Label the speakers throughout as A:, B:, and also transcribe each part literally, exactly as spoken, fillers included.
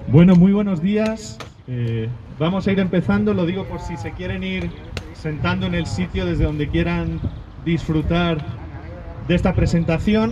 A: Bueno, muy buenos días. Eh, vamos a ir empezando, lo digo por si se quieren ir sentando en el sitio desde donde quieran disfrutar de esta presentación.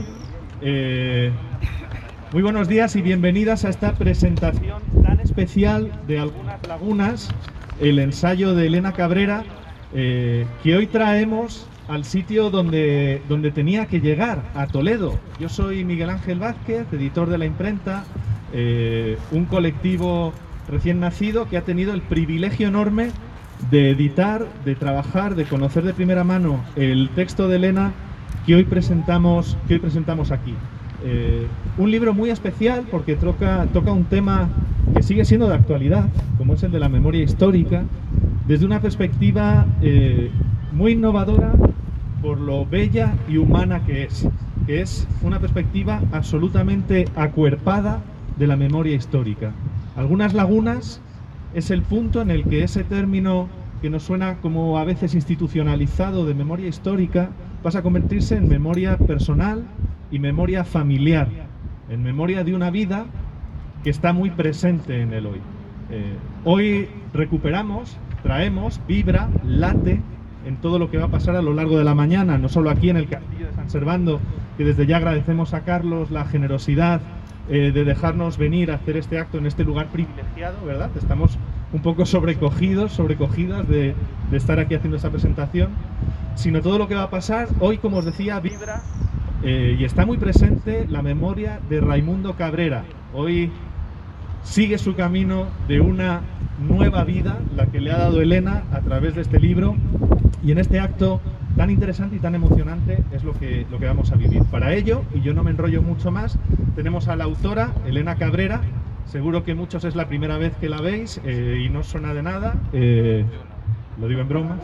A: Eh, muy buenos días y bienvenidas a esta presentación tan especial de Algunas Lagunas, el ensayo de Elena Cabrera, eh, que hoy traemos al sitio donde, donde tenía que llegar, a Toledo. Yo soy Miguel Ángel Vázquez, editor de La Imprenta, eh, un colectivo recién nacido que ha tenido el privilegio enorme de editar, de trabajar, de conocer de primera mano el texto de Elena que hoy presentamos, que hoy presentamos aquí. Eh, un libro muy especial porque toca, toca un tema que sigue siendo de actualidad, como es el de la memoria histórica, desde una perspectiva eh, muy innovadora por lo bella y humana que es, que es una perspectiva absolutamente acuerpada de la memoria histórica. Algunas Lagunas es el punto en el que ese término que nos suena como a veces institucionalizado de memoria histórica pasa a convertirse en memoria personal y memoria familiar, en memoria de una vida que está muy presente en el hoy. Eh, hoy recuperamos, traemos, vibra, late en todo lo que va a pasar a lo largo de la mañana, no solo aquí en el Castillo de San Servando, que desde ya agradecemos a Carlos la generosidad eh, de dejarnos venir a hacer este acto en este lugar privilegiado, ¿verdad? Estamos un poco sobrecogidos, sobrecogidas de, de estar aquí haciendo esta presentación, sino todo lo que va a pasar. Hoy, como os decía, vibra eh, y está muy presente la memoria de Raimundo Cabrera. Hoy sigue su camino de una nueva vida, la que le ha dado Elena a través de este libro, y en este acto tan interesante y tan emocionante es lo que, lo que vamos a vivir. Para ello, y yo no me enrollo mucho más, tenemos a la autora, Elena Cabrera. Seguro que muchos es la primera vez que la veis eh, y no os suena de nada. Eh, lo digo en broma,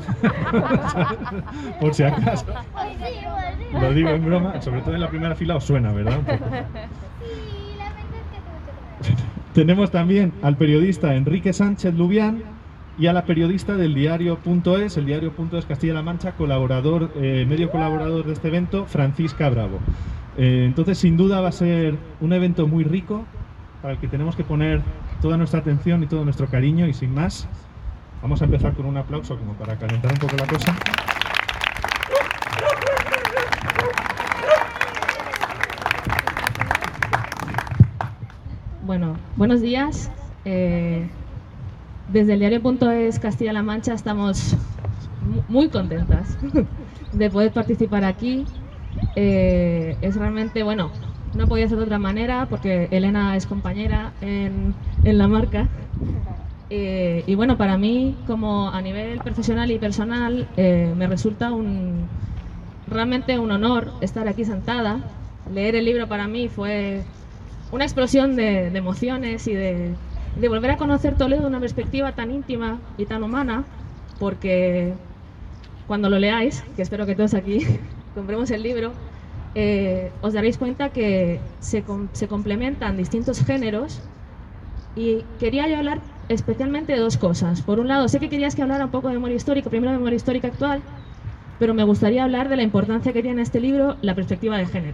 A: por si acaso. Lo digo en broma, sobre todo en la primera fila os suena, ¿verdad? Un poco. Tenemos también al periodista Enrique Sánchez Lubián y a la periodista del diario punto es, el diario punto es Castilla-La Mancha, colaborador, eh, medio colaborador de este evento, Francisca Bravo. Eh, entonces, sin duda va a ser un evento muy rico para el que tenemos que poner toda nuestra atención y todo nuestro cariño, y sin más, vamos a empezar con un aplauso como para calentar un poco la cosa.
B: Bueno, buenos días. Eh, desde el diario punto es Castilla-La Mancha estamos muy contentas de poder participar aquí. Eh, es realmente, bueno, no podía ser de otra manera porque Elena es compañera en, en la marca. Eh, y bueno, para mí, como a nivel profesional y personal, eh, me resulta un, realmente un honor estar aquí sentada. Leer el libro para mí fue una explosión de, de emociones y de, de volver a conocer Toledo de una perspectiva tan íntima y tan humana, porque cuando lo leáis, que espero que todos aquí compremos el libro, eh, os daréis cuenta que se, se complementan distintos géneros. Y quería yo hablar especialmente de dos cosas. Por un lado, sé que querías que hablara un poco de memoria histórica, primero de memoria histórica actual, pero me gustaría hablar de la importancia que tiene este libro la perspectiva de género.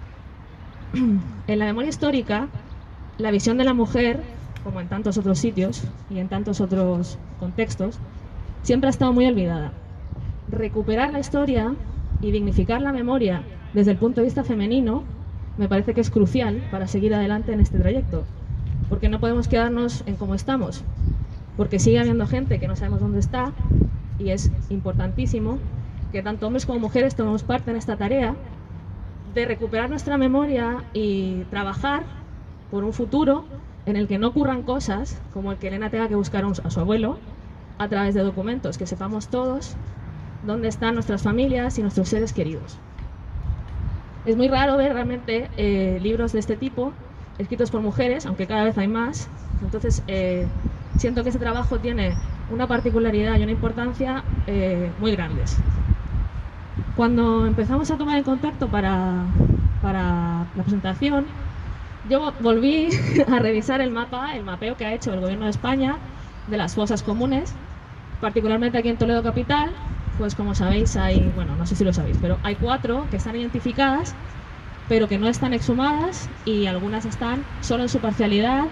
B: En la memoria histórica, la visión de la mujer, como en tantos otros sitios y en tantos otros contextos, siempre ha estado muy olvidada. Recuperar la historia y dignificar la memoria desde el punto de vista femenino me parece que es crucial para seguir adelante en este trayecto, porque no podemos quedarnos en cómo estamos, porque sigue habiendo gente que no sabemos dónde está, y es importantísimo que tanto hombres como mujeres tomemos parte en esta tarea de recuperar nuestra memoria y trabajar por un futuro en el que no ocurran cosas como el que Elena tenga que buscar a su abuelo a través de documentos, que sepamos todos dónde están nuestras familias y nuestros seres queridos. Es muy raro ver realmente eh, libros de este tipo escritos por mujeres, aunque cada vez hay más. Entonces eh, siento que este trabajo tiene una particularidad y una importancia eh, muy grandes. Cuando empezamos a tomar en contacto para, para la presentación, yo volví a revisar el mapa, el mapeo que ha hecho el Gobierno de España de las fosas comunes, particularmente aquí en Toledo capital. Pues como sabéis hay, bueno, no sé si lo sabéis, pero hay cuatro que están identificadas, pero que no están exhumadas, y algunas están solo en su parcialidad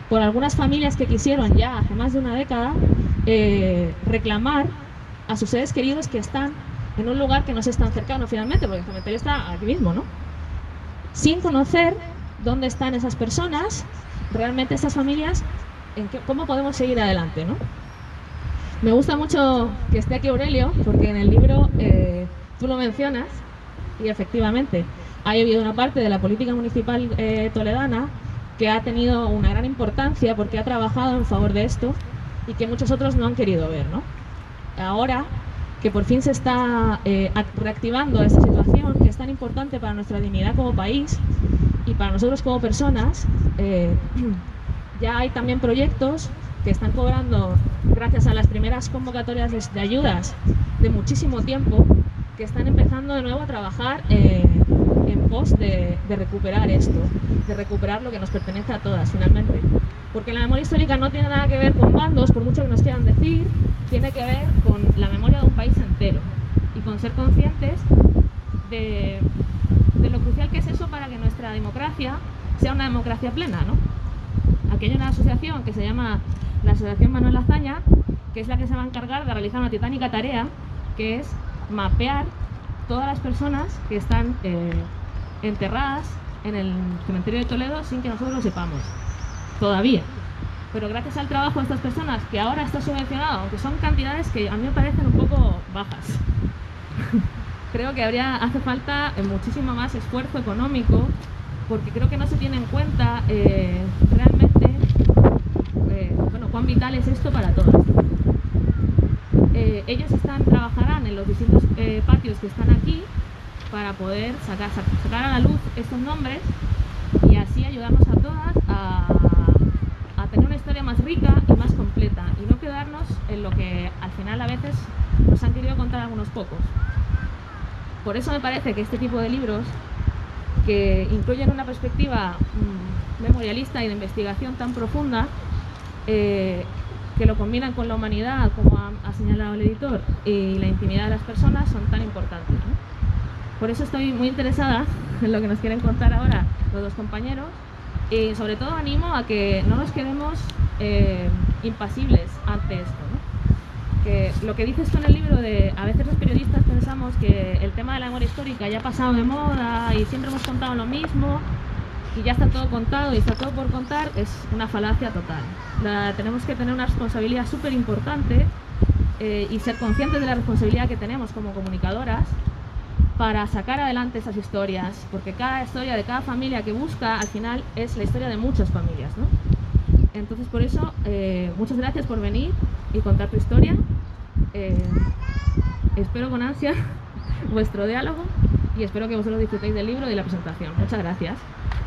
B: por algunas familias que quisieron ya hace más de una década eh, reclamar a sus seres queridos que están en un lugar que no es tan cercano finalmente, porque el cementerio está aquí mismo, ¿no? Sin conocer dónde están esas personas, realmente estas familias, en qué, cómo podemos seguir adelante, ¿no? Me gusta mucho que esté aquí Aurelio, porque en el libro eh, tú lo mencionas, y efectivamente ha habido una parte de la política municipal eh, toledana que ha tenido una gran importancia porque ha trabajado en favor de esto y que muchos otros no han querido ver, ¿no? Ahora que por fin se está eh, reactivando esta situación que es tan importante para nuestra dignidad como país y para nosotros como personas, eh, ya hay también proyectos que están cobrando, gracias a las primeras convocatorias de, de ayudas de muchísimo tiempo, que están empezando de nuevo a trabajar eh, en pos de, de recuperar esto, de recuperar lo que nos pertenece a todas finalmente. Porque la memoria histórica no tiene nada que ver con bandos, por mucho que nos quieran decir, tiene que ver con la memoria de un país entero y con ser conscientes de, de lo crucial que es eso para que nuestra democracia sea una democracia plena, ¿no? Aquí hay una asociación que se llama la Asociación Manuel Azaña, que es la que se va a encargar de realizar una titánica tarea, que es mapear todas las personas que están eh, enterradas en el cementerio de Toledo sin que nosotros lo sepamos, todavía. Pero gracias al trabajo de estas personas, que ahora está subvencionado, aunque son cantidades que a mí me parecen un poco bajas, creo que habría, hace falta muchísimo más esfuerzo económico, porque creo que no se tiene en cuenta eh, realmente eh, bueno, cuán vital es esto para todas. Eh, ellos están, trabajarán en los distintos eh, patios que están aquí para poder sacar, sacar a la luz estos nombres y así ayudarnos a todas a, a tener una historia más rica y más completa y no quedarnos en lo que al final a veces nos han querido contar algunos pocos. Por eso me parece que este tipo de libros, que incluyen una perspectiva mmm, memorialista y de investigación tan profunda, eh, que lo combinan con la humanidad, como ha, ha señalado el editor, y la intimidad de las personas, son tan importantes, ¿no? Por eso estoy muy interesada en lo que nos quieren contar ahora los dos compañeros, y sobre todo animo a que no nos quedemos eh, impasibles ante esto, ¿no? Que lo que dices tú en el libro de a veces los periodistas pensamos que el tema de la memoria histórica ya ha pasado de moda y siempre hemos contado lo mismo y ya está todo contado y está todo por contar, es una falacia total. La, tenemos que tener una responsabilidad súper importante eh, y ser conscientes de la responsabilidad que tenemos como comunicadoras para sacar adelante esas historias, porque cada historia de cada familia que busca al final es la historia de muchas familias, ¿no? Entonces por eso eh, muchas gracias por venir y contar tu historia. Eh, espero con ansia vuestro diálogo y espero que vosotros disfrutéis del libro y de la presentación. Muchas gracias.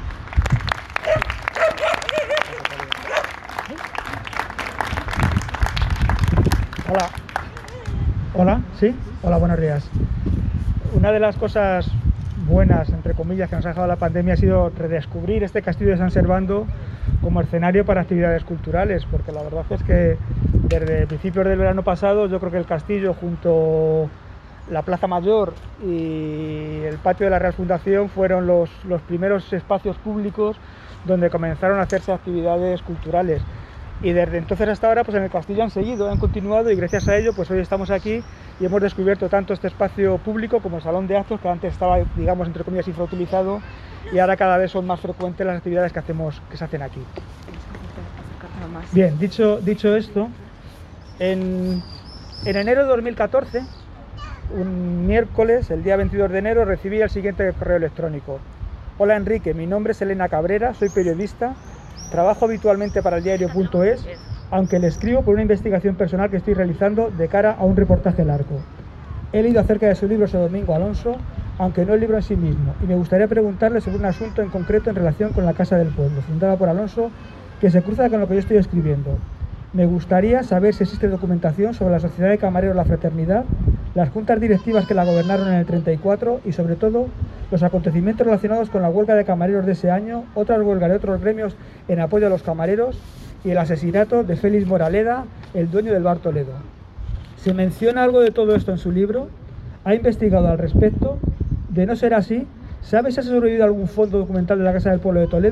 C: Hola. Hola, ¿sí? Hola, buenos días. Una de las cosas buenas, entre comillas, que nos ha dejado la pandemia ha sido redescubrir este castillo de San Servando como escenario para actividades culturales, porque la verdad es que desde principios del verano pasado yo creo que el castillo, junto a la Plaza Mayor y el patio de la Real Fundación, fueron los, los primeros espacios públicos donde comenzaron a hacerse actividades culturales. Y desde entonces hasta ahora, pues en el castillo han seguido, han continuado, y gracias a ello pues hoy estamos aquí y hemos descubierto tanto este espacio público como el salón de actos, que antes estaba, digamos, entre comillas, infrautilizado, y ahora cada vez son más frecuentes las actividades que hacemos, que se hacen aquí. Bien, dicho, dicho esto, en, en enero de dos mil catorce, un miércoles, el día veintidós de enero, recibí el siguiente correo electrónico. Hola Enrique, mi nombre es Elena Cabrera, soy periodista. Trabajo habitualmente para el diario punto es, aunque le escribo por una investigación personal que estoy realizando de cara a un reportaje largo. He leído acerca de su libro ese domingo, Alonso, aunque no el libro en sí mismo, y me gustaría preguntarle sobre un asunto en concreto en relación con la Casa del Pueblo, fundada por Alonso, que se cruza con lo que yo estoy escribiendo. Me gustaría saber si existe documentación sobre la Sociedad de Camareros La Fraternidad, las juntas directivas que la gobernaron en el treinta y cuatro y, sobre todo, los acontecimientos relacionados con la huelga de camareros de ese año, otras huelgas de otros gremios en apoyo a los camareros y el asesinato de Félix Moraleda, el dueño del bar Toledo. ¿Se menciona algo de todo esto en su libro? ¿Ha investigado al respecto? De no ser así, ¿sabe si ha sobrevivido algún fondo documental de la Casa del Pueblo de Toledo?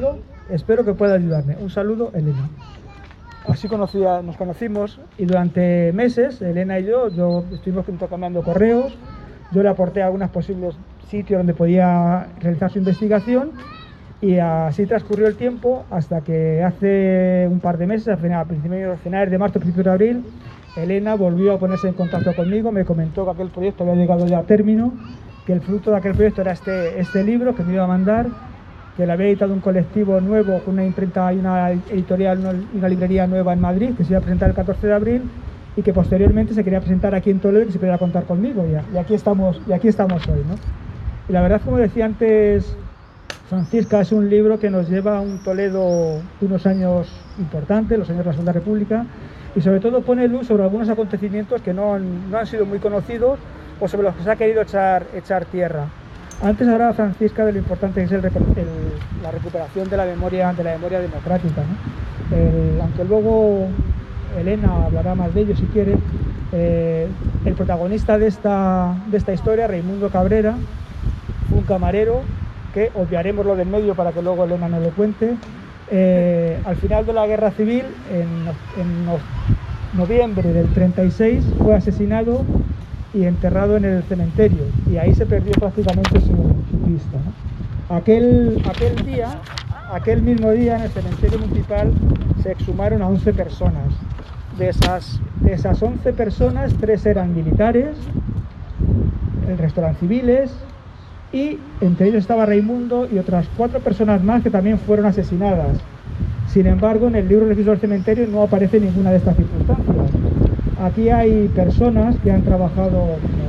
C: Espero que pueda ayudarme. Un saludo, Elena. Así conocía, nos conocimos y durante meses, Elena y yo, yo estuvimos intercambiando correos, yo le aporté algunos posibles sitios donde podía realizar su investigación y así transcurrió el tiempo hasta que hace un par de meses, a finales, a finales de marzo, principios de abril, Elena volvió a ponerse en contacto conmigo, me comentó que aquel proyecto había llegado ya a término, que el fruto de aquel proyecto era este, este libro que me iba a mandar, que le había editado un colectivo nuevo con una imprenta y una editorial, una, una librería nueva en Madrid, que se iba a presentar el catorce de abril y que posteriormente se quería presentar aquí en Toledo y que se pudiera contar conmigo. Y, y, aquí estamos, y aquí estamos hoy, ¿no? Y la verdad, como decía antes Francisca, es un libro que nos lleva a un Toledo de unos años importantes, los años de la Segunda República, y sobre todo pone luz sobre algunos acontecimientos que no han, no han sido muy conocidos o sobre los que se ha querido echar, echar tierra. Antes hablaba Francisca de lo importante que es el, el, la recuperación de la memoria, de la memoria democrática, ¿no? El, aunque luego Elena hablará más de ello si quiere, eh, el protagonista de esta, de esta historia, Raimundo Cabrera, fue un camarero que obviaremos lo del medio para que luego Elena nos lo cuente. Eh, al final de la Guerra Civil, en, en no, noviembre del treinta y seis, fue asesinado y enterrado en el cementerio, y ahí se perdió prácticamente su, su pista, ¿no? Aquel, aquel día, aquel mismo día, en el cementerio municipal se exhumaron a once personas. De esas, de esas once personas, tres eran militares, el resto eran civiles, y entre ellos estaba Raimundo y otras cuatro personas más que también fueron asesinadas. Sin embargo, en el libro de registro del cementerio no aparece ninguna de estas circunstancias. Aquí hay personas que han trabajado, como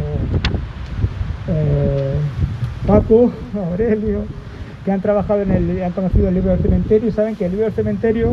C: eh, Paco, Aurelio, que han trabajado en el, han conocido el libro del cementerio y saben que el libro del cementerio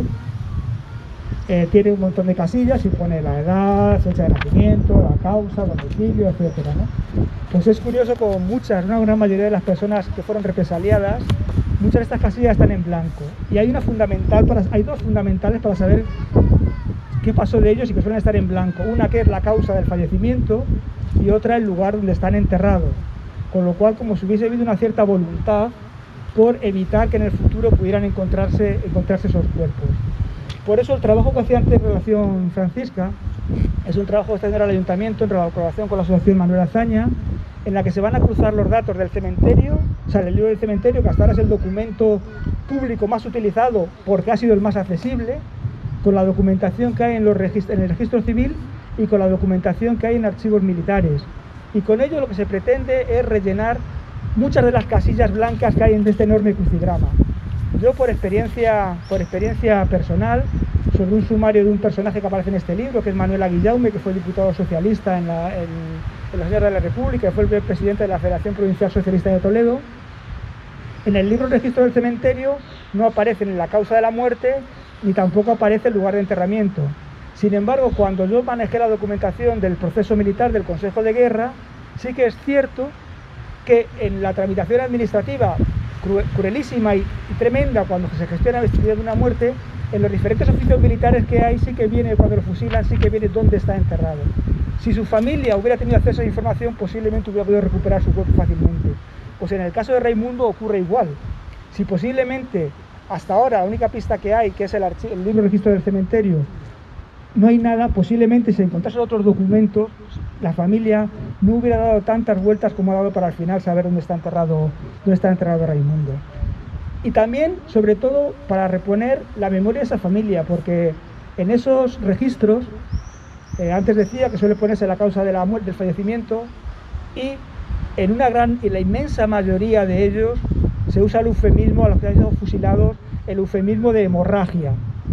C: eh, tiene un montón de casillas y pone la edad, fecha de nacimiento, la causa, domicilio, etcétera, ¿no? Pues es curioso, como muchas, una gran mayoría de las personas que fueron represaliadas, muchas de estas casillas están en blanco. Y hay una fundamental para, hay dos fundamentales para saber qué pasó de ellos y que suelen estar en blanco. Una que es la causa del fallecimiento y otra el lugar donde están enterrados. Con lo cual, como si hubiese habido una cierta voluntad por evitar que en el futuro pudieran encontrarse, encontrarse esos cuerpos. Por eso el trabajo que hacía antes en relación Francisca es un trabajo que está haciendo el Ayuntamiento en colaboración con la Asociación Manuel Azaña, en la que se van a cruzar los datos del cementerio, o sea, el libro del cementerio, que hasta ahora es el documento público más utilizado porque ha sido el más accesible, con la documentación que hay en, los en el registro civil y con la documentación que hay en archivos militares. Y con ello lo que se pretende es rellenar muchas de las casillas blancas que hay en este enorme crucigrama. Yo, por experiencia, por experiencia personal, sobre un sumario de un personaje que aparece en este libro, que es Manuel Aguillaume, que fue diputado socialista en, la, en, en los años de la República, que fue el presidente de la Federación Provincial Socialista de Toledo. En el libro Registro del Cementerio no aparece ni la causa de la muerte, ni tampoco aparece el lugar de enterramiento. Sin embargo, cuando yo manejé la documentación del proceso militar del Consejo de Guerra, sí que es cierto que en la tramitación administrativa, cruelísima y, y tremenda, cuando se gestiona la investigación de una muerte, en los diferentes oficios militares que hay, sí que viene, cuando lo fusilan, sí que viene dónde está enterrado. Si su familia hubiera tenido acceso a información, posiblemente hubiera podido recuperar su cuerpo fácilmente. Pues en el caso de Raimundo ocurre igual. Si posiblemente, hasta ahora, la única pista que hay, que es el, el libro de registro del cementerio, no hay nada, posiblemente si encontrasen otros documentos, la familia no hubiera dado tantas vueltas como ha dado para al final saber dónde está enterrado, dónde está enterrado Raimundo. Y también, sobre todo, para reponer la memoria de esa familia, porque en esos registros, eh, antes decía que suele ponerse la causa de la muerte, del fallecimiento, y en una gran y la inmensa mayoría de ellos se usa el eufemismo, a los que han sido fusilados, el eufemismo de hemorragia.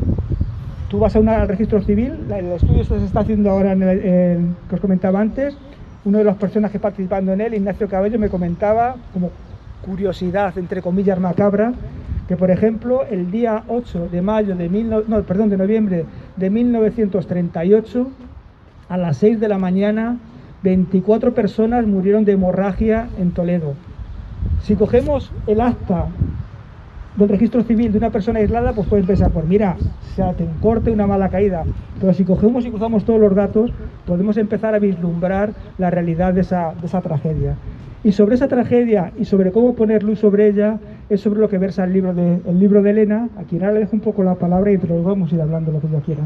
C: Tú vas a una, al registro civil, el estudio se está haciendo ahora en el, en, que os comentaba antes, uno de las personas que participando en él, Ignacio Cabello, me comentaba como curiosidad, entre comillas, macabra, que por ejemplo el día ocho de mayo de, mil, no, perdón, de noviembre de mil novecientos treinta y ocho, a las seis de la mañana, veinticuatro personas murieron de hemorragia en Toledo. Si cogemos el acta del registro civil de una persona aislada, pues puedes pensar, pues mira, se hace un corte, una mala caída. Pero si cogemos y cruzamos todos los datos, podemos empezar a vislumbrar la realidad de esa, de esa tragedia. Y sobre esa tragedia y sobre cómo poner luz sobre ella es sobre lo que versa el libro de, el libro de Elena, a quien ahora le dejo un poco la palabra y entre los vamos a ir hablando lo que ella quiera.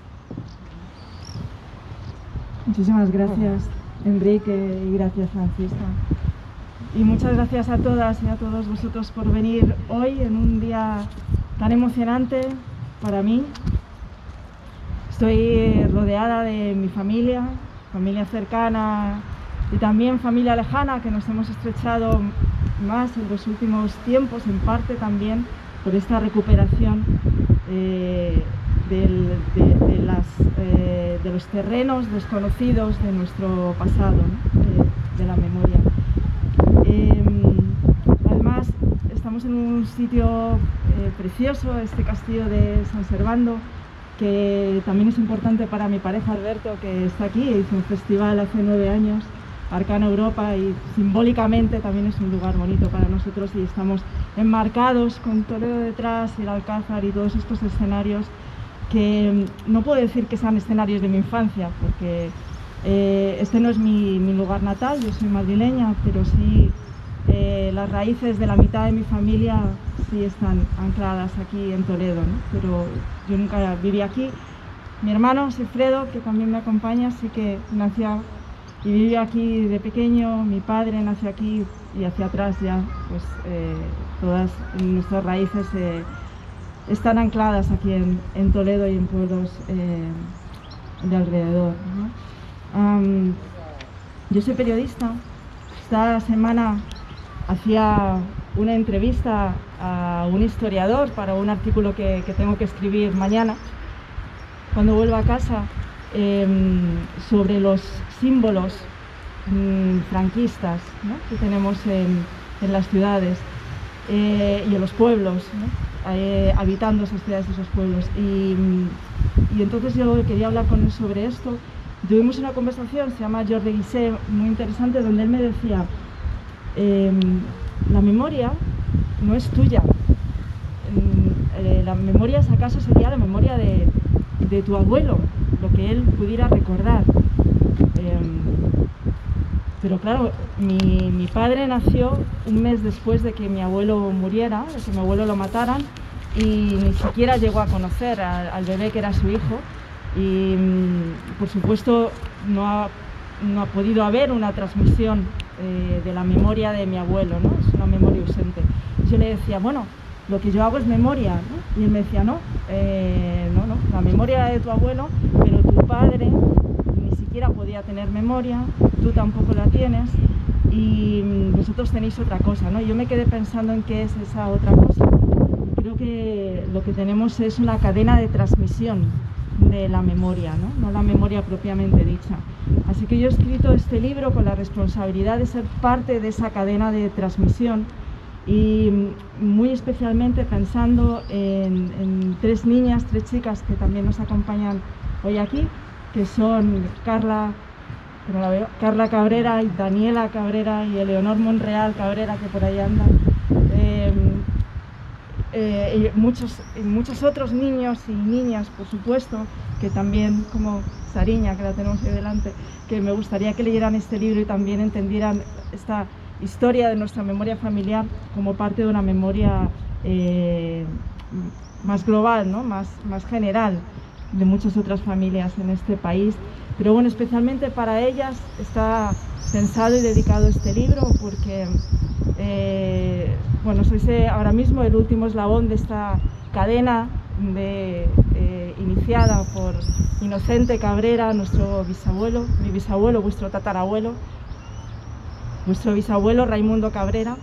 D: Muchísimas gracias, Enrique, y gracias, Francisca. Y muchas gracias a todas y a todos vosotros por venir hoy en un día tan emocionante para mí. Estoy rodeada de mi familia, familia cercana y también familia lejana, que nos hemos estrechado más en los últimos tiempos, en parte también por esta recuperación eh, del, de, de, las, eh, de los terrenos desconocidos de nuestro pasado, ¿no? de, de la memoria. Eh, además, estamos en un sitio eh, precioso, este castillo de San Servando, que también es importante para mi pareja Alberto, que está aquí, hizo un festival hace nueve años, Arcana Europa, y simbólicamente también es un lugar bonito para nosotros, y estamos enmarcados con Toledo detrás y el Alcázar y todos estos escenarios que no puedo decir que sean escenarios de mi infancia, porque eh, este no es mi, mi lugar natal, yo soy madrileña, pero sí eh, las raíces de la mitad de mi familia sí están ancladas aquí en Toledo, ¿no? Pero yo nunca viví aquí. Mi hermano Sigfredo, que también me acompaña, sí que nació y vive aquí de pequeño. Mi padre nació aquí, y hacia atrás ya pues eh, todas nuestras raíces eh, están ancladas aquí en, en Toledo y en pueblos eh, de alrededor, ¿no? Um, yo soy periodista. Esta semana hacía una entrevista a un historiador para un artículo que, que tengo que escribir mañana, cuando vuelva a casa, eh, sobre los símbolos mm, franquistas, ¿no? que tenemos en, en las ciudades eh, y en los pueblos, ¿no? eh, habitando esas ciudades y esos pueblos. Y, y entonces yo quería hablar con él sobre esto. Tuvimos una conversación, se llama Jordi Guisset, muy interesante, donde él me decía, eh, la memoria no es tuya. Eh, la memoria, si acaso, sería la memoria de, de tu abuelo, lo que él pudiera recordar. Eh, pero claro, mi, mi padre nació un mes después de que mi abuelo muriera, de que mi abuelo lo mataran, y ni siquiera llegó a conocer al, al bebé que era su hijo. Y por supuesto no ha, no ha podido haber una transmisión eh, de la memoria de mi abuelo, ¿no? Es una memoria ausente. Yo le decía, bueno, lo que yo hago es memoria, ¿no? Y él me decía, no, eh, no, no, la memoria de tu abuelo, pero tu padre ni siquiera podía tener memoria, tú tampoco la tienes, y vosotros tenéis otra cosa, ¿no? Yo me quedé pensando en qué es esa otra cosa. Creo que lo que tenemos es una cadena de transmisión de la memoria, ¿no? No la memoria propiamente dicha. Así que yo he escrito este libro con la responsabilidad de ser parte de esa cadena de transmisión, y muy especialmente pensando en, en tres niñas, tres chicas que también nos acompañan hoy aquí, que son Carla, que no la veo, Carla Cabrera, y Daniela Cabrera, y Eleonor Monreal Cabrera, que por ahí anda. Eh, Eh, y muchos, y muchos otros niños y niñas, por supuesto, que también, como Sariña, que la tenemos ahí delante, que me gustaría que leyeran este libro y también entendieran esta historia de nuestra memoria familiar como parte de una memoria eh, más global, ¿no? más, más general, de muchas otras familias en este país. Pero bueno, especialmente para ellas está pensado y dedicado este libro, porque eh, bueno, sois eh, ahora mismo el último eslabón de esta cadena de, eh, iniciada por Inocente Cabrera, nuestro bisabuelo, mi bisabuelo, vuestro tatarabuelo, vuestro bisabuelo Raimundo Cabrera.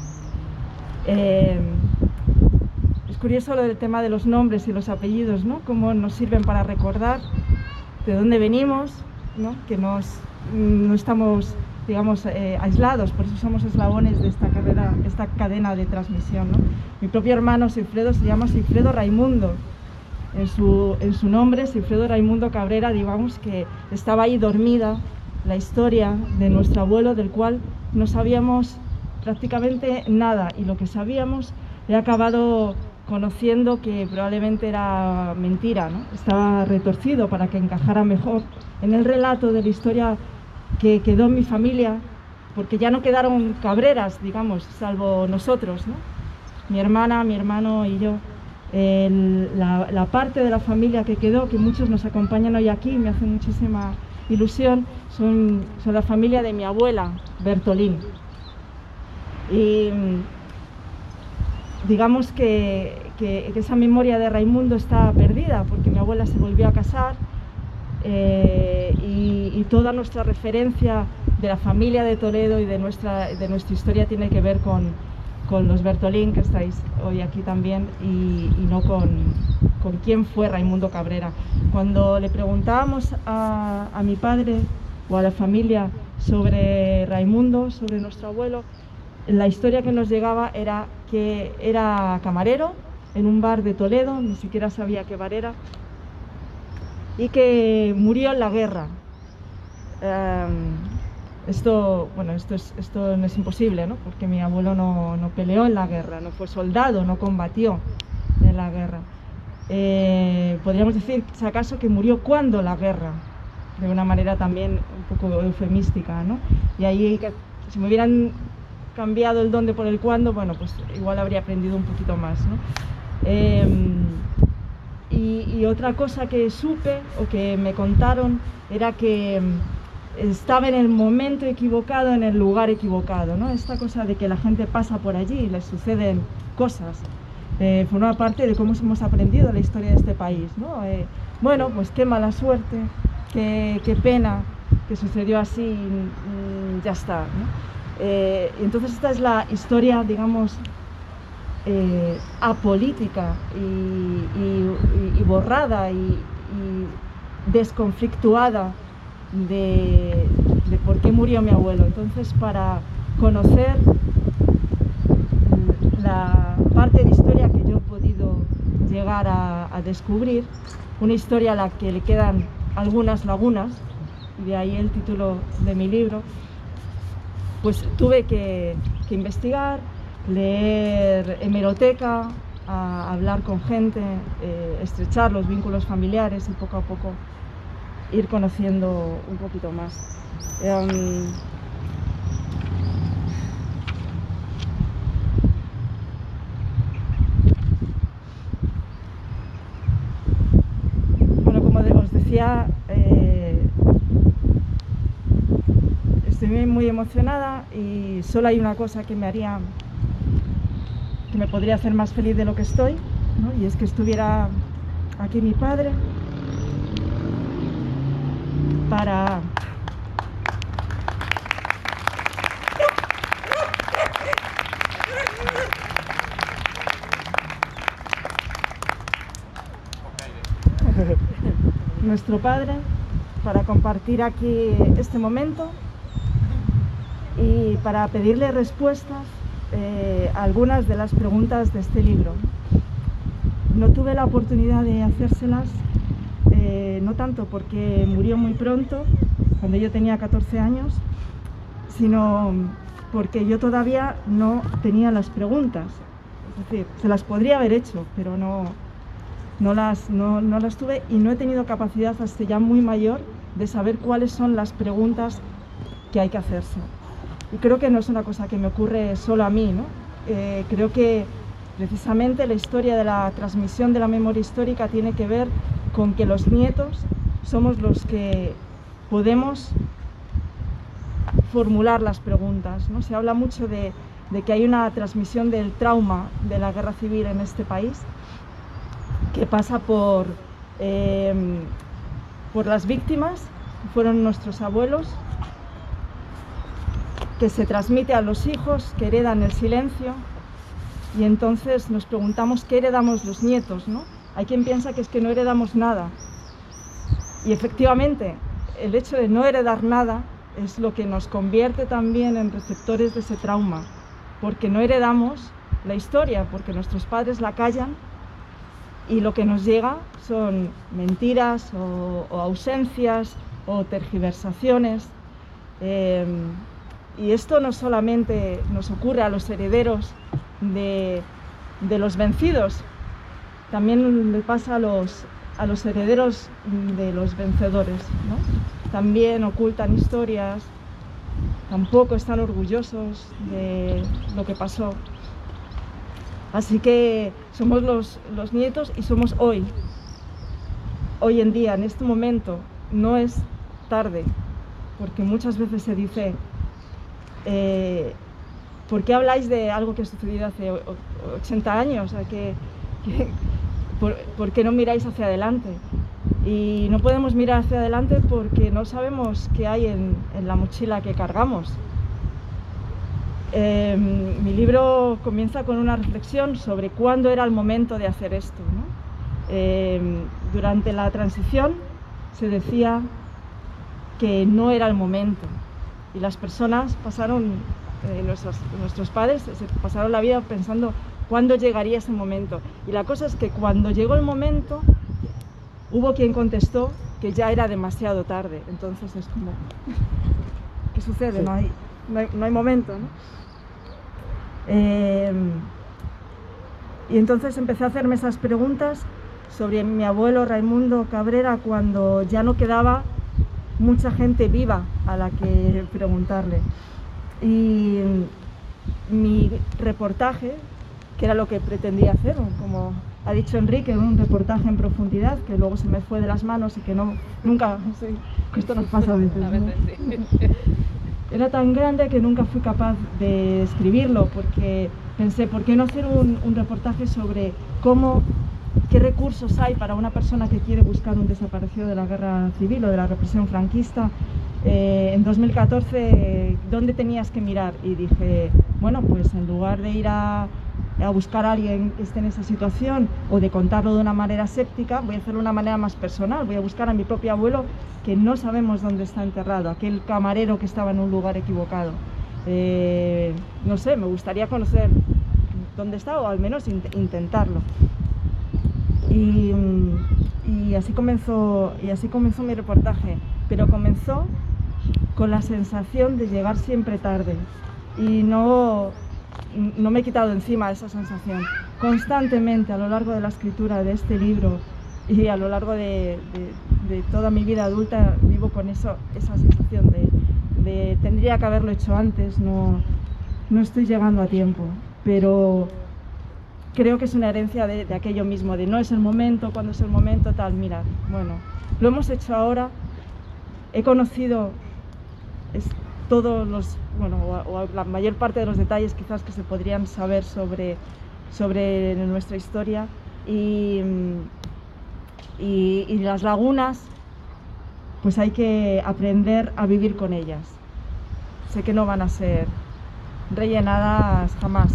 D: Eh, es curioso lo del tema de los nombres y los apellidos, ¿no? Cómo nos sirven para recordar de dónde venimos, ¿no? Que nos, no estamos, digamos, eh, aislados, por eso somos eslabones de esta carrera, esta cadena de transmisión, ¿no? Mi propio hermano Sigfredo se llama Sigfredo Raimundo. En su, en su nombre, Sigfredo Raimundo Cabrera, digamos que estaba ahí dormida la historia de nuestro abuelo, del cual no sabíamos prácticamente nada, y lo que sabíamos he acabado conociendo que probablemente era mentira, ¿no? Estaba retorcido para que encajara mejor en el relato de la historia que quedó en mi familia porque ya no quedaron cabreras, digamos, salvo nosotros, ¿no? Mi hermana, mi hermano y yo. El, la, la parte de la familia que quedó, que muchos nos acompañan hoy aquí, me hace muchísima ilusión, son, son la familia de mi abuela, Bertolín. Y digamos que, que, que esa memoria de Raimundo está perdida, porque mi abuela se volvió a casar eh, y, y toda nuestra referencia de la familia de Toledo y de nuestra, de nuestra historia tiene que ver con, con los Bertolín, que estáis hoy aquí también, y, y no con, con quién fue Raimundo Cabrera. Cuando le preguntábamos a, a mi padre o a la familia sobre Raimundo, sobre nuestro abuelo, la historia que nos llegaba era que era camarero en un bar de Toledo, ni siquiera sabía qué bar era, y que murió en la guerra. Um, esto, bueno, esto, es, esto no es imposible, ¿no? Porque mi abuelo no, no peleó en la guerra, no fue soldado, no combatió en la guerra. Eh, podríamos decir, si acaso, que murió cuando la guerra, de una manera también un poco eufemística, ¿no? Y ahí, que, si me hubieran cambiado el dónde por el cuándo, bueno, pues igual habría aprendido un poquito más, ¿no? Eh, y, y otra cosa que supe o que me contaron era que estaba en el momento equivocado, en el lugar equivocado, ¿no? Esta cosa de que la gente pasa por allí y les suceden cosas, eh, forma parte de cómo hemos aprendido la historia de este país, ¿no? Eh, bueno, pues qué mala suerte, qué, qué pena que sucedió así, y, y ya está, ¿no? Eh, entonces esta es la historia, digamos, eh, apolítica y, y, y borrada y, y desconflictuada de, de por qué murió mi abuelo. Entonces, para conocer la parte de historia que yo he podido llegar a, a descubrir, una historia a la que le quedan algunas lagunas, de ahí el título de mi libro, pues tuve que, que investigar, leer hemeroteca, a hablar con gente, eh, estrechar los vínculos familiares y poco a poco ir conociendo un poquito más. Um, bueno, como os decía, eh, estoy muy emocionada y solo hay una cosa que me haría, que me podría hacer más feliz de lo que estoy, ¿no? Y es que estuviera aquí mi padre para nuestro padre, para compartir aquí este momento y para pedirle respuestas eh, a algunas de las preguntas de este libro. No tuve la oportunidad de hacérselas, eh, no tanto porque murió muy pronto, cuando yo tenía catorce años, sino porque yo todavía no tenía las preguntas. Es decir, se las podría haber hecho, pero no, no, las, no, no las tuve y no he tenido capacidad hasta ya muy mayor de saber cuáles son las preguntas que hay que hacerse. Y creo que no es una cosa que me ocurre solo a mí, ¿no? Eh, creo que precisamente la historia de la transmisión de la memoria histórica tiene que ver con que los nietos somos los que podemos formular las preguntas, ¿no? Se habla mucho de, de que hay una transmisión del trauma de la guerra civil en este país, que pasa por, eh, por las víctimas, que fueron nuestros abuelos, que se transmite a los hijos, que heredan el silencio, y entonces nos preguntamos qué heredamos los nietos, ¿no? Hay quien piensa que es que no heredamos nada, y efectivamente el hecho de no heredar nada es lo que nos convierte también en receptores de ese trauma, porque no heredamos la historia, porque nuestros padres la callan y lo que nos llega son mentiras o, o ausencias o tergiversaciones. Eh, y esto no solamente nos ocurre a los herederos de, de los vencidos, también le pasa a los, a los herederos de los vencedores, ¿no? También ocultan historias tampoco están orgullosos de lo que pasó. Así que somos los, los nietos y somos hoy, hoy en día, en este momento. No es tarde, porque muchas veces se dice, eh, ¿por qué habláis de algo que ha sucedido hace ochenta años? O sea, que, que, ¿por, ¿Por qué no miráis hacia adelante? Y no podemos mirar hacia adelante porque no sabemos qué hay en, en la mochila que cargamos. Eh, mi libro comienza con una reflexión sobre cuándo era el momento de hacer esto, ¿no? Eh, durante la transición se decía que no era el momento y las personas pasaron, eh, nuestros, nuestros padres se pasaron la vida pensando cuándo llegaría ese momento. Y la cosa es que cuando llegó el momento, hubo quien contestó que ya era demasiado tarde. Entonces es como, ¿qué sucede? No hay, no hay, no hay momento, ¿no? Eh, y entonces empecé a hacerme esas preguntas sobre mi abuelo Raimundo Cabrera cuando ya no quedaba mucha gente viva a la que preguntarle. Y mi reportaje, que era lo que pretendía hacer, como ha dicho Enrique, un reportaje en profundidad que luego se me fue de las manos y que no, nunca, no sé, esto nos pasa a veces, ¿no? A veces sí. Era tan grande que nunca fui capaz de escribirlo, porque pensé, ¿por qué no hacer un, un reportaje sobre cómo, qué recursos hay para una persona que quiere buscar un desaparecido de la guerra civil o de la represión franquista? Eh, en dos mil catorce, ¿dónde tenías que mirar? Y dije, bueno, pues en lugar de ir a, a buscar a alguien que esté en esa situación o de contarlo de una manera séptica, voy a hacerlo de una manera más personal. Voy a buscar a mi propio abuelo, que no sabemos dónde está enterrado, aquel camarero que estaba en un lugar equivocado. Eh, no sé, me gustaría conocer dónde está o al menos int intentarlo. Y, y, así comenzó, y así comenzó mi reportaje, pero comenzó con la sensación de llegar siempre tarde y no, no me he quitado encima esa sensación. Constantemente a lo largo de la escritura de este libro y a lo largo de, de, de toda mi vida adulta vivo con eso, esa sensación de, de tendría que haberlo hecho antes, no, no estoy llegando a tiempo, pero creo que es una herencia de, de aquello mismo, de no es el momento, cuando es el momento, tal. Mira, bueno, lo hemos hecho ahora, he conocido es, todos los, bueno, o, o la mayor parte de los detalles quizás que se podrían saber sobre, sobre nuestra historia y, y, y las lagunas, pues hay que aprender a vivir con ellas. Sé que no van a ser rellenadas jamás.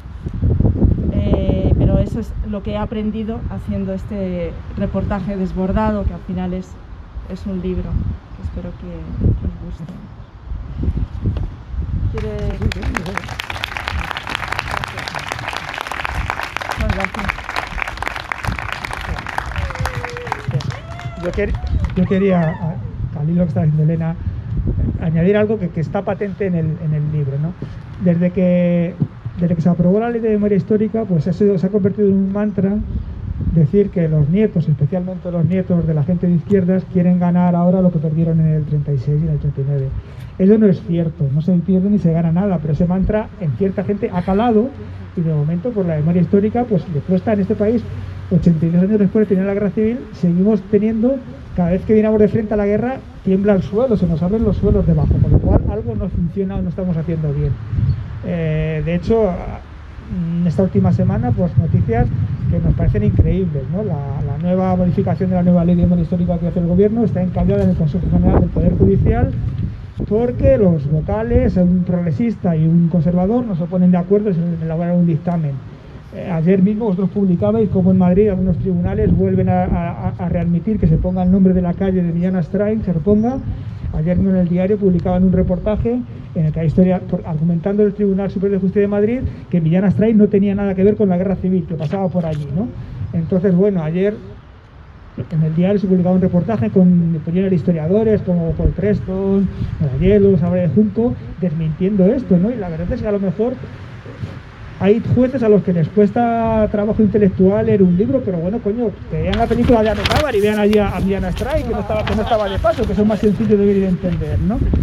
D: Eh, pero eso es lo que he aprendido haciendo este reportaje desbordado, que al final es, es un libro, que espero que, que os guste. ¿Quiere...? Muchas gracias.
C: Yo, quer, yo quería, al hilo que está diciendo Elena, añadir algo que, que está patente en el, en el libro, ¿no? Desde que Desde que se aprobó la ley de memoria histórica, pues eso se ha convertido en un mantra decir que los nietos, especialmente los nietos de la gente de izquierdas, quieren ganar ahora lo que perdieron en el treinta y seis y en el treinta y nueve. Eso no es cierto, no se pierde ni se gana nada, pero ese mantra en cierta gente ha calado y de momento por la memoria histórica pues le cuesta en este país, ochenta y dos años después de tener la guerra civil, seguimos teniendo, cada vez que miramos de frente a la guerra, tiembla el suelo, se nos abren los suelos debajo, con lo cual algo no funciona o no estamos haciendo bien. Eh, de hecho, en esta última semana, pues noticias que nos parecen increíbles, ¿no? La, la nueva modificación de la nueva ley de memoria histórica que hace el gobierno está encallada en el Consejo General del Poder Judicial porque los vocales, un progresista y un conservador, no se ponen de acuerdo en elaborar un dictamen. Eh, ayer mismo vosotros publicabais como en Madrid algunos tribunales vuelven a, a, a readmitir que se ponga el nombre de la calle de Millán Astray, se reponga. Ayer mismo en el diario publicaban un reportaje en el que hay historia argumentando el Tribunal Superior de Justicia de Madrid que Millán Astray no tenía nada que ver con la guerra civil, que pasaba por allí, ¿no? Entonces, bueno, ayer en el diario se publicaba un reportaje con opiniones de historiadores como Paul Preston, Rayelo, Sabre de Junco, desmintiendo esto, ¿no? Y la verdad es que a lo mejor hay jueces a los que les cuesta trabajo intelectual leer un libro, pero bueno, coño, que vean la película de Amenábar y vean allí a, a Millán Astray, que no estaba, que no estaba de paso, que son más sencillos de ver y de entender, ¿no?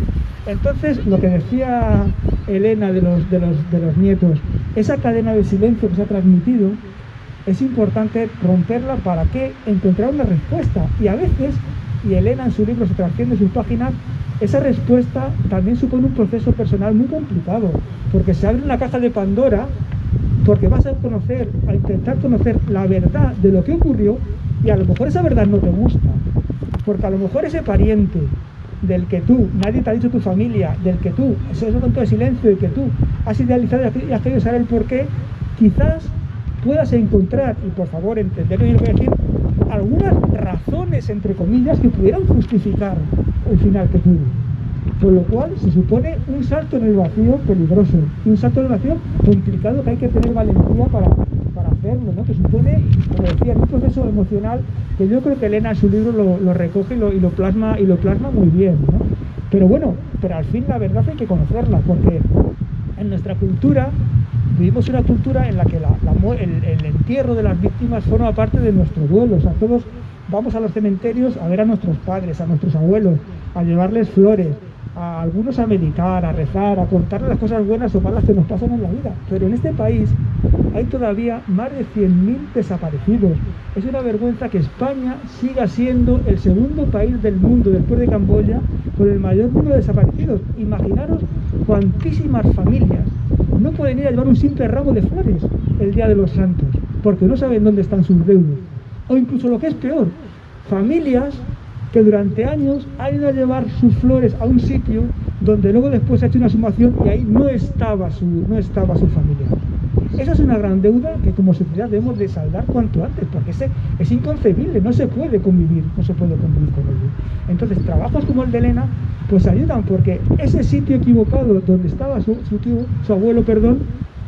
C: Entonces, lo que decía Elena de los, de los, de los nietos, esa cadena de silencio que se ha transmitido, es importante romperla para que encontrar una respuesta. Y a veces, y Elena en su libro se trasciende sus páginas, esa respuesta también supone un proceso personal muy complicado, porque se abre una caja de Pandora, porque vas a conocer, a intentar conocer la verdad de lo que ocurrió, y a lo mejor esa verdad no te gusta, porque a lo mejor ese pariente del que tú, nadie te ha dicho tu familia, del que tú, eso es con todo el silencio, y que tú has idealizado y has querido saber el porqué, quizás puedas encontrar, y por favor entender lo que voy a decir, algunas razones, entre comillas, que pudieran justificar el final que tuvo. Con lo cual se supone un salto en el vacío peligroso, un salto en el vacío complicado que hay que tener valentía para, para hacerlo, ¿no? Que supone, como decía, un proceso emocional que yo creo que Elena en su libro lo, lo recoge y lo, y, lo plasma, y lo plasma muy bien, ¿no? Pero bueno, pero al fin la verdad hay que conocerla, porque en nuestra cultura vivimos una cultura en la que la, la, el, el entierro de las víctimas forma parte de nuestro duelo. O sea, todos vamos a los cementerios a ver a nuestros padres, a nuestros abuelos, a llevarles flores, a algunos a meditar, a rezar, a contarles las cosas buenas o malas que nos pasan en la vida. Pero en este país hay todavía más de cien mil desaparecidos. Es una vergüenza que España siga siendo el segundo país del mundo, después de Camboya, con el mayor número de desaparecidos. Imaginaros cuantísimas familias no pueden ir a llevar un simple ramo de flores el Día de los Santos, porque no saben dónde están sus deudos. O incluso lo que es peor, familias que durante años han ido a llevar sus flores a un sitio donde luego después se ha hecho una sumación y ahí no estaba su, no estaba su familia. Esa es una gran deuda que como sociedad debemos de saldar cuanto antes, porque es, es inconcebible, no se puede convivir, no se puede convivir con ello. Entonces, trabajos como el de Elena, pues ayudan, porque ese sitio equivocado donde estaba su, su tío, su abuelo, perdón,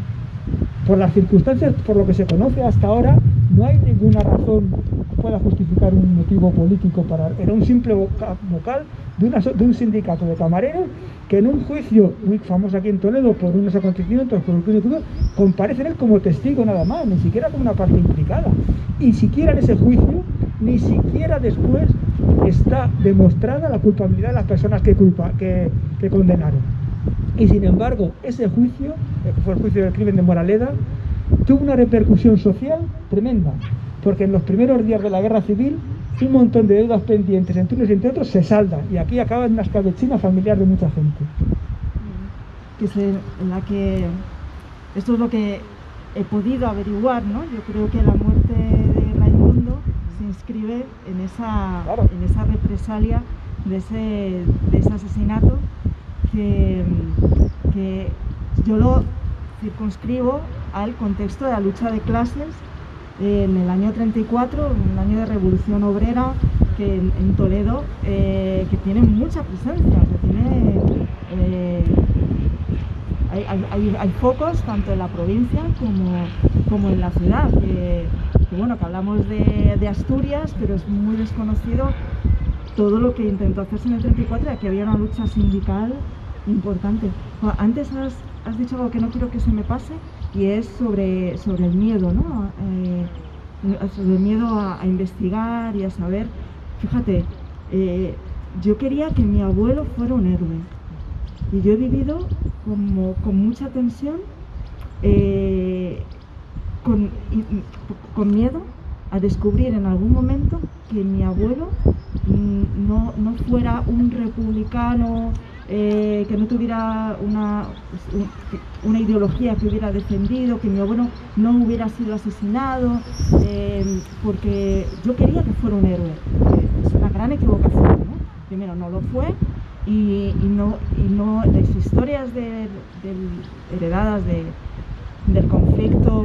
C: por las circunstancias, por lo que se conoce hasta ahora, no hay ninguna razón que pueda justificar un motivo político para... Era un simple vocal de, una, de un sindicato de camareros que en un juicio muy famoso aquí en Toledo por unos acontecimientos, por el juicio de todo, comparece él como testigo nada más, ni siquiera como una parte implicada. Y siquiera en ese juicio, ni siquiera después está demostrada la culpabilidad de las personas que, culpa, que, que condenaron. Y sin embargo, ese juicio, que fue el juicio del crimen de Moraleda, tuvo una repercusión social tremenda, porque en los primeros días de la guerra civil un montón de deudas pendientes entre unos y entre otros se saldan, y aquí acaba en una escabechina familiar de mucha gente.
D: Que es en la que esto es lo que he podido averiguar, ¿no? Yo creo que la muerte de Raimundo se inscribe en esa,
C: claro.
D: en esa represalia de ese, de ese asesinato que, que yo lo circunscribo al contexto de la lucha de clases en el año treinta y cuatro, un año de revolución obrera que en, en Toledo, eh, que tiene mucha presencia, que tiene, eh, hay, hay, hay focos tanto en la provincia como, como en la ciudad, que, que bueno, que hablamos de, de Asturias, pero es muy desconocido todo lo que intentó hacerse en el treinta y cuatro, y que había una lucha sindical importante. Antes has, has dicho algo que no quiero que se me pase, y es sobre, sobre el miedo, ¿no? Eh, sobre el miedo a, a investigar y a saber. Fíjate, eh, yo quería que mi abuelo fuera un héroe, y yo he vivido como, con mucha tensión, eh, con, y, con miedo a descubrir en algún momento que mi abuelo no, no fuera un republicano, eh, que no tuviera una, una ideología que hubiera defendido, que mi abuelo no hubiera sido asesinado, eh, porque yo quería que fuera un héroe. Es una gran equivocación, ¿no? Primero, no lo fue, y, y, no, y no las historias de, de, heredadas de, del conflicto,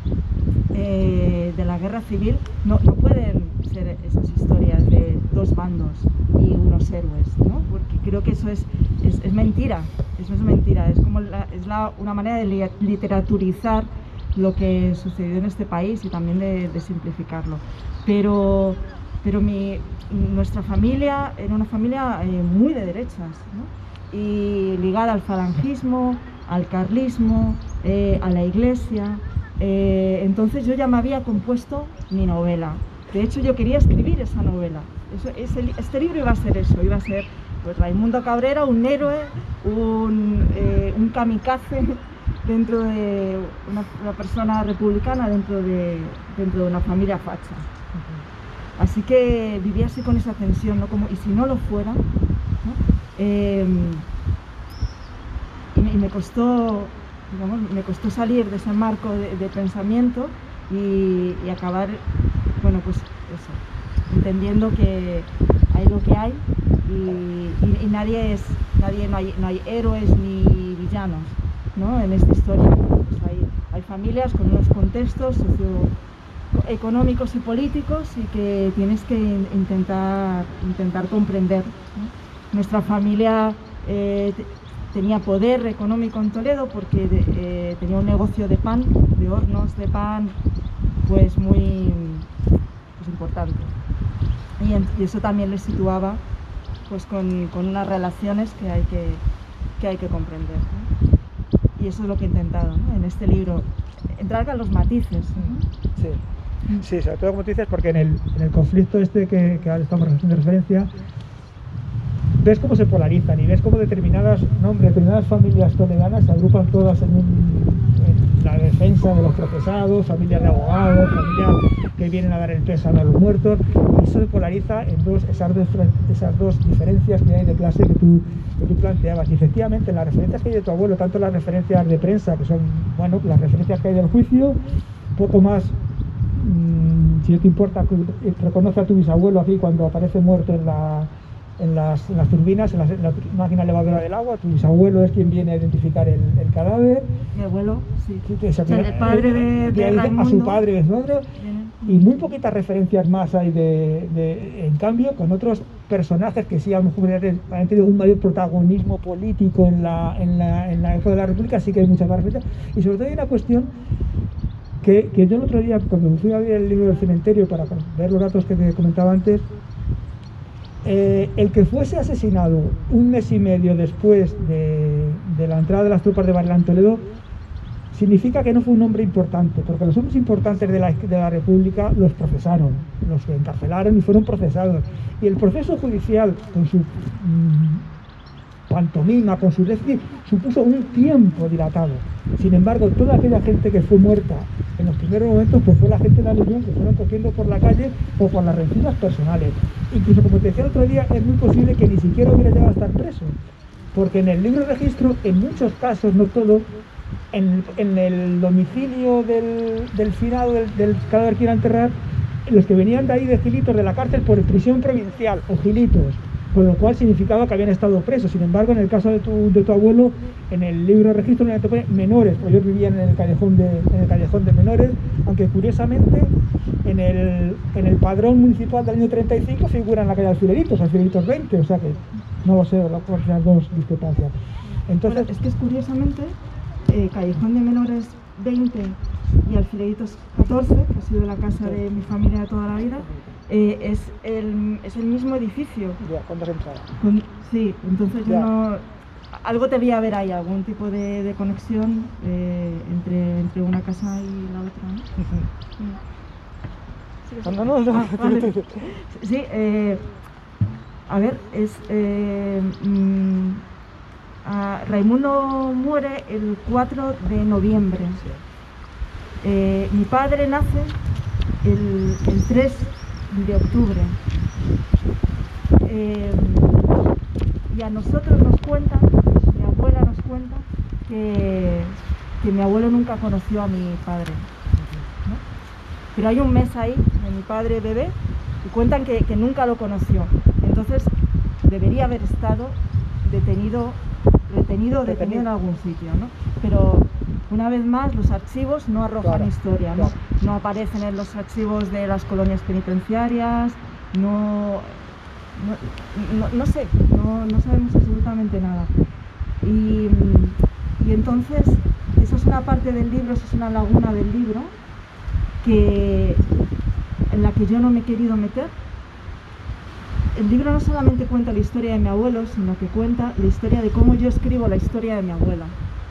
D: eh, de la guerra civil, no, no pueden ser esas historias de dos bandos y unos héroes, ¿no? Porque creo que eso es, es, es mentira, eso es mentira, es como la, es la, una manera de literaturizar lo que sucedió en este país y también de, de simplificarlo. Pero, pero mi, nuestra familia era una familia eh, muy de derechas, ¿no? Y ligada al falangismo, al carlismo, eh, a la iglesia. Eh, entonces yo ya me había compuesto mi novela. De hecho, yo quería escribir esa novela. Eso, ese, este libro iba a ser eso, iba a ser pues Raimundo Cabrera, un héroe, un, eh, un kamikaze dentro de una, una persona republicana dentro de, dentro de una familia facha. Así que vivía así con esa tensión, ¿no? Como, y si no lo fuera, ¿no? Eh, y, me, y me costó, digamos, me costó salir de ese marco de, de pensamiento y, y acabar, bueno, pues eso, entendiendo que hay lo que hay y, y, y nadie es, nadie, no hay, no hay héroes ni villanos, ¿no? En esta historia. Pues hay, hay familias con unos contextos socioeconómicos y políticos y que tienes que intentar, intentar comprender, ¿no? Nuestra familia eh, tenía poder económico en Toledo porque de, eh, tenía un negocio de pan, de hornos de pan, pues muy pues importante. Y, en, y eso también les situaba pues con, con unas relaciones que hay que, que, hay que comprender, ¿no? Y eso es lo que he intentado, ¿no? En este libro, entrar a los matices, ¿no?
C: Sí. Sí, sobre todo como tú dices, porque en el, en el conflicto este que, que ahora estamos haciendo referencia, ves cómo se polarizan y ves cómo determinadas nombres, determinadas familias toledanas se agrupan todas en, un, en la defensa de los procesados, familias de abogados, familias que vienen a dar el pésame a los muertos, y eso se polariza en dos, esas, dos, esas dos diferencias que hay de clase que tú, que tú planteabas. Y efectivamente, en las referencias que hay de tu abuelo, tanto las referencias de prensa, que son, bueno, las referencias que hay del juicio, poco más, mmm, si no te importa, reconoce a tu bisabuelo aquí cuando aparece muerto en la... En las, en las turbinas, en, las, en la máquina elevadora del agua. Tu bisabuelo es quien viene a identificar el, el cadáver.
D: Mi abuelo, sí.
C: sí que, o sea,
D: o sea, el padre de, de, de
C: a su padre, de su madre,
D: viene.
C: Y muy poquitas referencias más hay de, de, en cambio, con otros personajes que sí a lo mejor han tenido un mayor protagonismo político en la, en la, en la época de la República, sí que hay muchas más referencias. Y sobre todo hay una cuestión que, que yo el otro día, cuando me fui a ver el libro del cementerio para ver los datos que te comentaba antes, Eh, el que fuese asesinado un mes y medio después de, de la entrada de las tropas de Varela en Toledo significa que no fue un hombre importante, porque los hombres importantes de la, de la República los procesaron, los encarcelaron y fueron procesados, y el proceso judicial con su mmm, pantomima, con su déficit, supuso un tiempo dilatado. Sin embargo, toda aquella gente que fue muerta en los primeros momentos, pues fue la gente de la Legión que fueron cogiendo por la calle o por las rencillas personales. Incluso, como te decía el otro día, es muy posible que ni siquiera hubiera llegado a estar preso, porque en el libro de registro, en muchos casos, no todos, en, en el domicilio del, del finado, del, del cadáver que iba a enterrar, los que venían de ahí de Gilitos, de la cárcel, por prisión provincial o Gilitos, con lo cual significaba que habían estado presos. Sin embargo, en el caso de tu, de tu abuelo, en el libro de registro te pone menores, porque ellos vivían en el callejón de, en el callejón de menores, aunque curiosamente en el, en el padrón municipal del año treinta y cinco figuran la calle Alfileritos, Alfileritos veinte, o sea que no lo sé, por las dos discrepancias. Entonces,
D: bueno, es que es curiosamente, eh, callejón de menores veinte y Alfileritos catorce, que ha sido la casa de mi familia de toda la vida, eh, es, el, es el mismo edificio.
C: Ya, ¿cuándo has entrado?
D: Con, sí, entonces yo
C: ya.
D: no... Algo debía haber ahí, algún tipo de, de conexión eh, entre, entre una casa y la otra, ¿no?
C: Uh-huh.
D: Sí,
C: sí. No, no, no.
D: Ah, vale. Sí, eh, a ver, es... Eh, mmm, a Raimundo muere el cuatro de noviembre. Eh, mi padre nace el, el tres de octubre. Eh, y a nosotros nos cuentan, mi abuela nos cuenta, que, que mi abuelo nunca conoció a mi padre, ¿no? Pero hay un mes ahí de mi padre bebé y cuentan que, que nunca lo conoció. Entonces debería haber estado detenido, retenido o detenido en algún sitio, ¿no? Pero una vez más los archivos no arrojan claro, historia, ¿no? Claro. No aparecen en los archivos de las colonias penitenciarias, no... No, no, no sé, no, no sabemos absolutamente nada. Y, y entonces, eso es una parte del libro, eso es una laguna del libro que, en la que yo no me he querido meter. El libro no solamente cuenta la historia de mi abuelo, sino que cuenta la historia de cómo yo escribo la historia de mi abuela.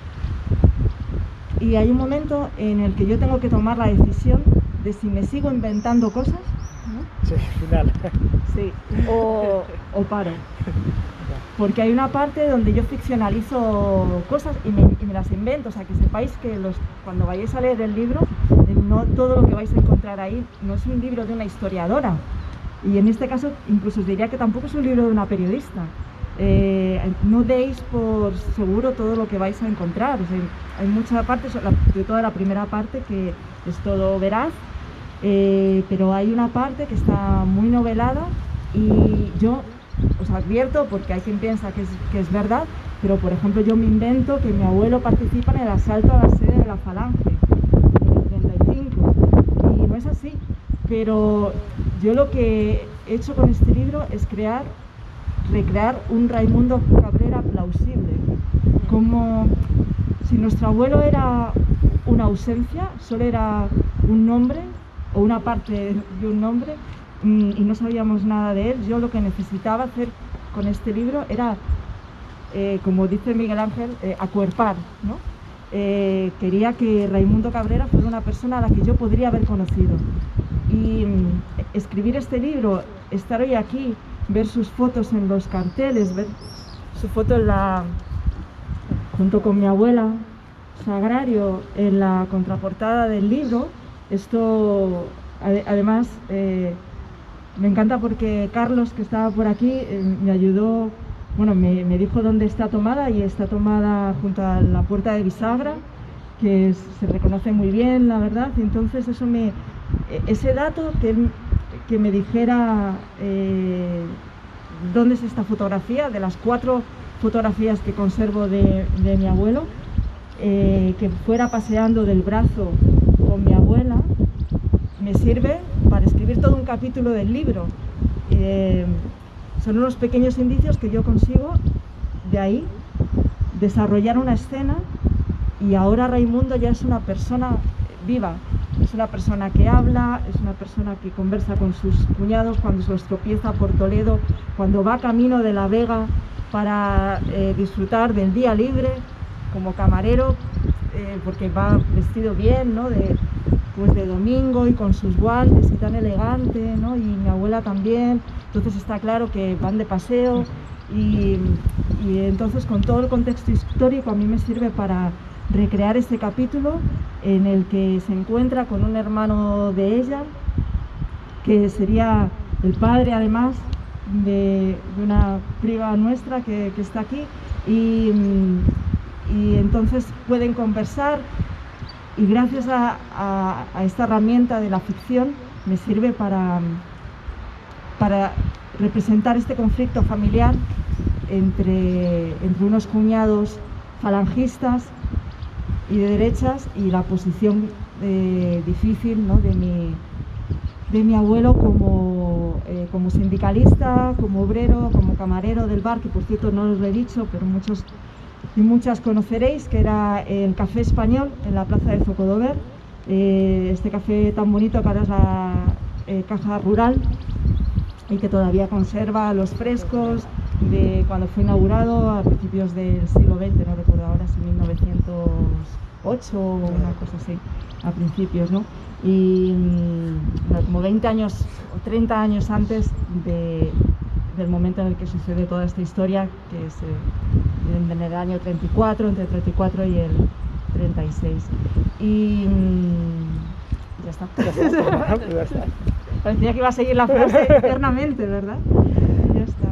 D: Y hay un momento en el que yo tengo que tomar la decisión de si me sigo inventando cosas, ¿no?
C: Sí, final.
D: Sí, o, o paro. porque hay una parte donde yo ficcionalizo cosas y me, y me las invento, o sea, que sepáis que los, cuando vayáis a leer el libro, no todo lo que vais a encontrar ahí no es un libro de una historiadora, y en este caso incluso os diría que tampoco es un libro de una periodista. Eh, no deis por seguro todo lo que vais a encontrar, o sea, hay mucha parte, sobre todo la primera parte, que es todo veraz, eh, pero hay una parte que está muy novelada, y yo os advierto, porque hay quien piensa que es, que es verdad, pero por ejemplo yo me invento que mi abuelo participa en el asalto a la sede de la Falange en el treinta y cinco, y no es así, pero yo lo que he hecho con este libro es crear recrear un Raimundo Cabrera plausible, como si nuestro abuelo era una ausencia, solo era un nombre o una parte de un nombre, y no sabíamos nada de él. Yo lo que necesitaba hacer con este libro era, eh, como dice Miguel Ángel, eh, acuerpar, ¿no? Eh, quería que Raimundo Cabrera fuera una persona a la que yo podría haber conocido, y mm, escribir este libro, estar hoy aquí, ver sus fotos en los carteles, ver su foto en la, junto con mi abuela, Sagrario, en la contraportada del libro. Esto, ade además, eh, me encanta porque Carlos, que estaba por aquí, eh, me ayudó, bueno, me, me dijo dónde está tomada, y está tomada junto a la puerta de bisagra, que es, se reconoce muy bien, la verdad, y entonces eso me, ese dato que él, que me dijera eh, dónde es esta fotografía, de las cuatro fotografías que conservo de, de mi abuelo, eh, que fuera paseando del brazo con mi abuela, me sirve para escribir todo un capítulo del libro. Eh, son unos pequeños indicios que yo consigo de ahí desarrollar una escena, y ahora Raimundo ya es una persona viva. Es una persona que habla, es una persona que conversa con sus cuñados cuando se los tropieza por Toledo, cuando va camino de La Vega para eh, disfrutar del día libre como camarero, eh, porque va vestido bien, ¿no? de, pues de domingo y con sus guantes y tan elegante, ¿no? Y mi abuela también, entonces está claro que van de paseo, y, y entonces con todo el contexto histórico a mí me sirve para recrear este capítulo en el que se encuentra con un hermano de ella, que sería el padre además de, de una prima nuestra que, que está aquí, y, y entonces pueden conversar, y gracias a, a, a esta herramienta de la ficción me sirve para, para representar este conflicto familiar entre, entre unos cuñados falangistas y de derechas, y la posición eh, difícil, ¿no? de, mi, de mi abuelo como, eh, como sindicalista, como obrero, como camarero del bar, que por cierto no os lo he dicho, pero muchos y muchas conoceréis, que era el Café Español en la plaza de Zocodover, eh, este café tan bonito que ahora es la eh, Caja Rural, y que todavía conserva los frescos de cuando fue inaugurado a principios del siglo veinte, no recuerdo ahora si mil novecientos ocho o una cosa así, a principios, ¿no? Y bueno, como veinte años o treinta años antes de, del momento en el que sucede toda esta historia, que es eh, en el año treinta y cuatro, entre el treinta y cuatro y el treinta y seis. Y ya está. Ya está. Ya está. Parecía que iba a seguir la frase eternamente, ¿verdad? Ya está.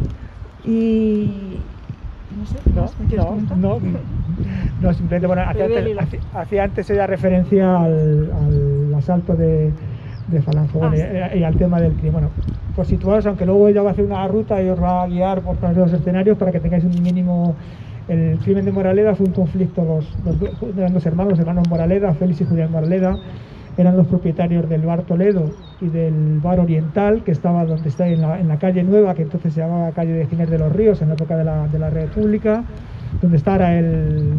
D: Y no sé,
C: no,
D: ¿me quieres
C: no,
D: comentar?
C: no, no, simplemente, bueno, hacía antes, hacía, hacía antes ella referencia al, al asalto de, de Falange, bueno, ah, sí. y, y al tema del crimen. Bueno, por situaros, aunque luego ella va a hacer una ruta y os va a guiar por todos los escenarios para que tengáis un mínimo. El crimen de Moraleda fue un conflicto, los, los, eran dos hermanos, los hermanos Moraleda, Félix y Julián Moraleda, eran los propietarios del bar Toledo y del bar Oriental, que estaba donde está en la, en la calle Nueva, que entonces se llamaba calle de Ginés de los Ríos, en la época de la, de la República, donde está ahora el,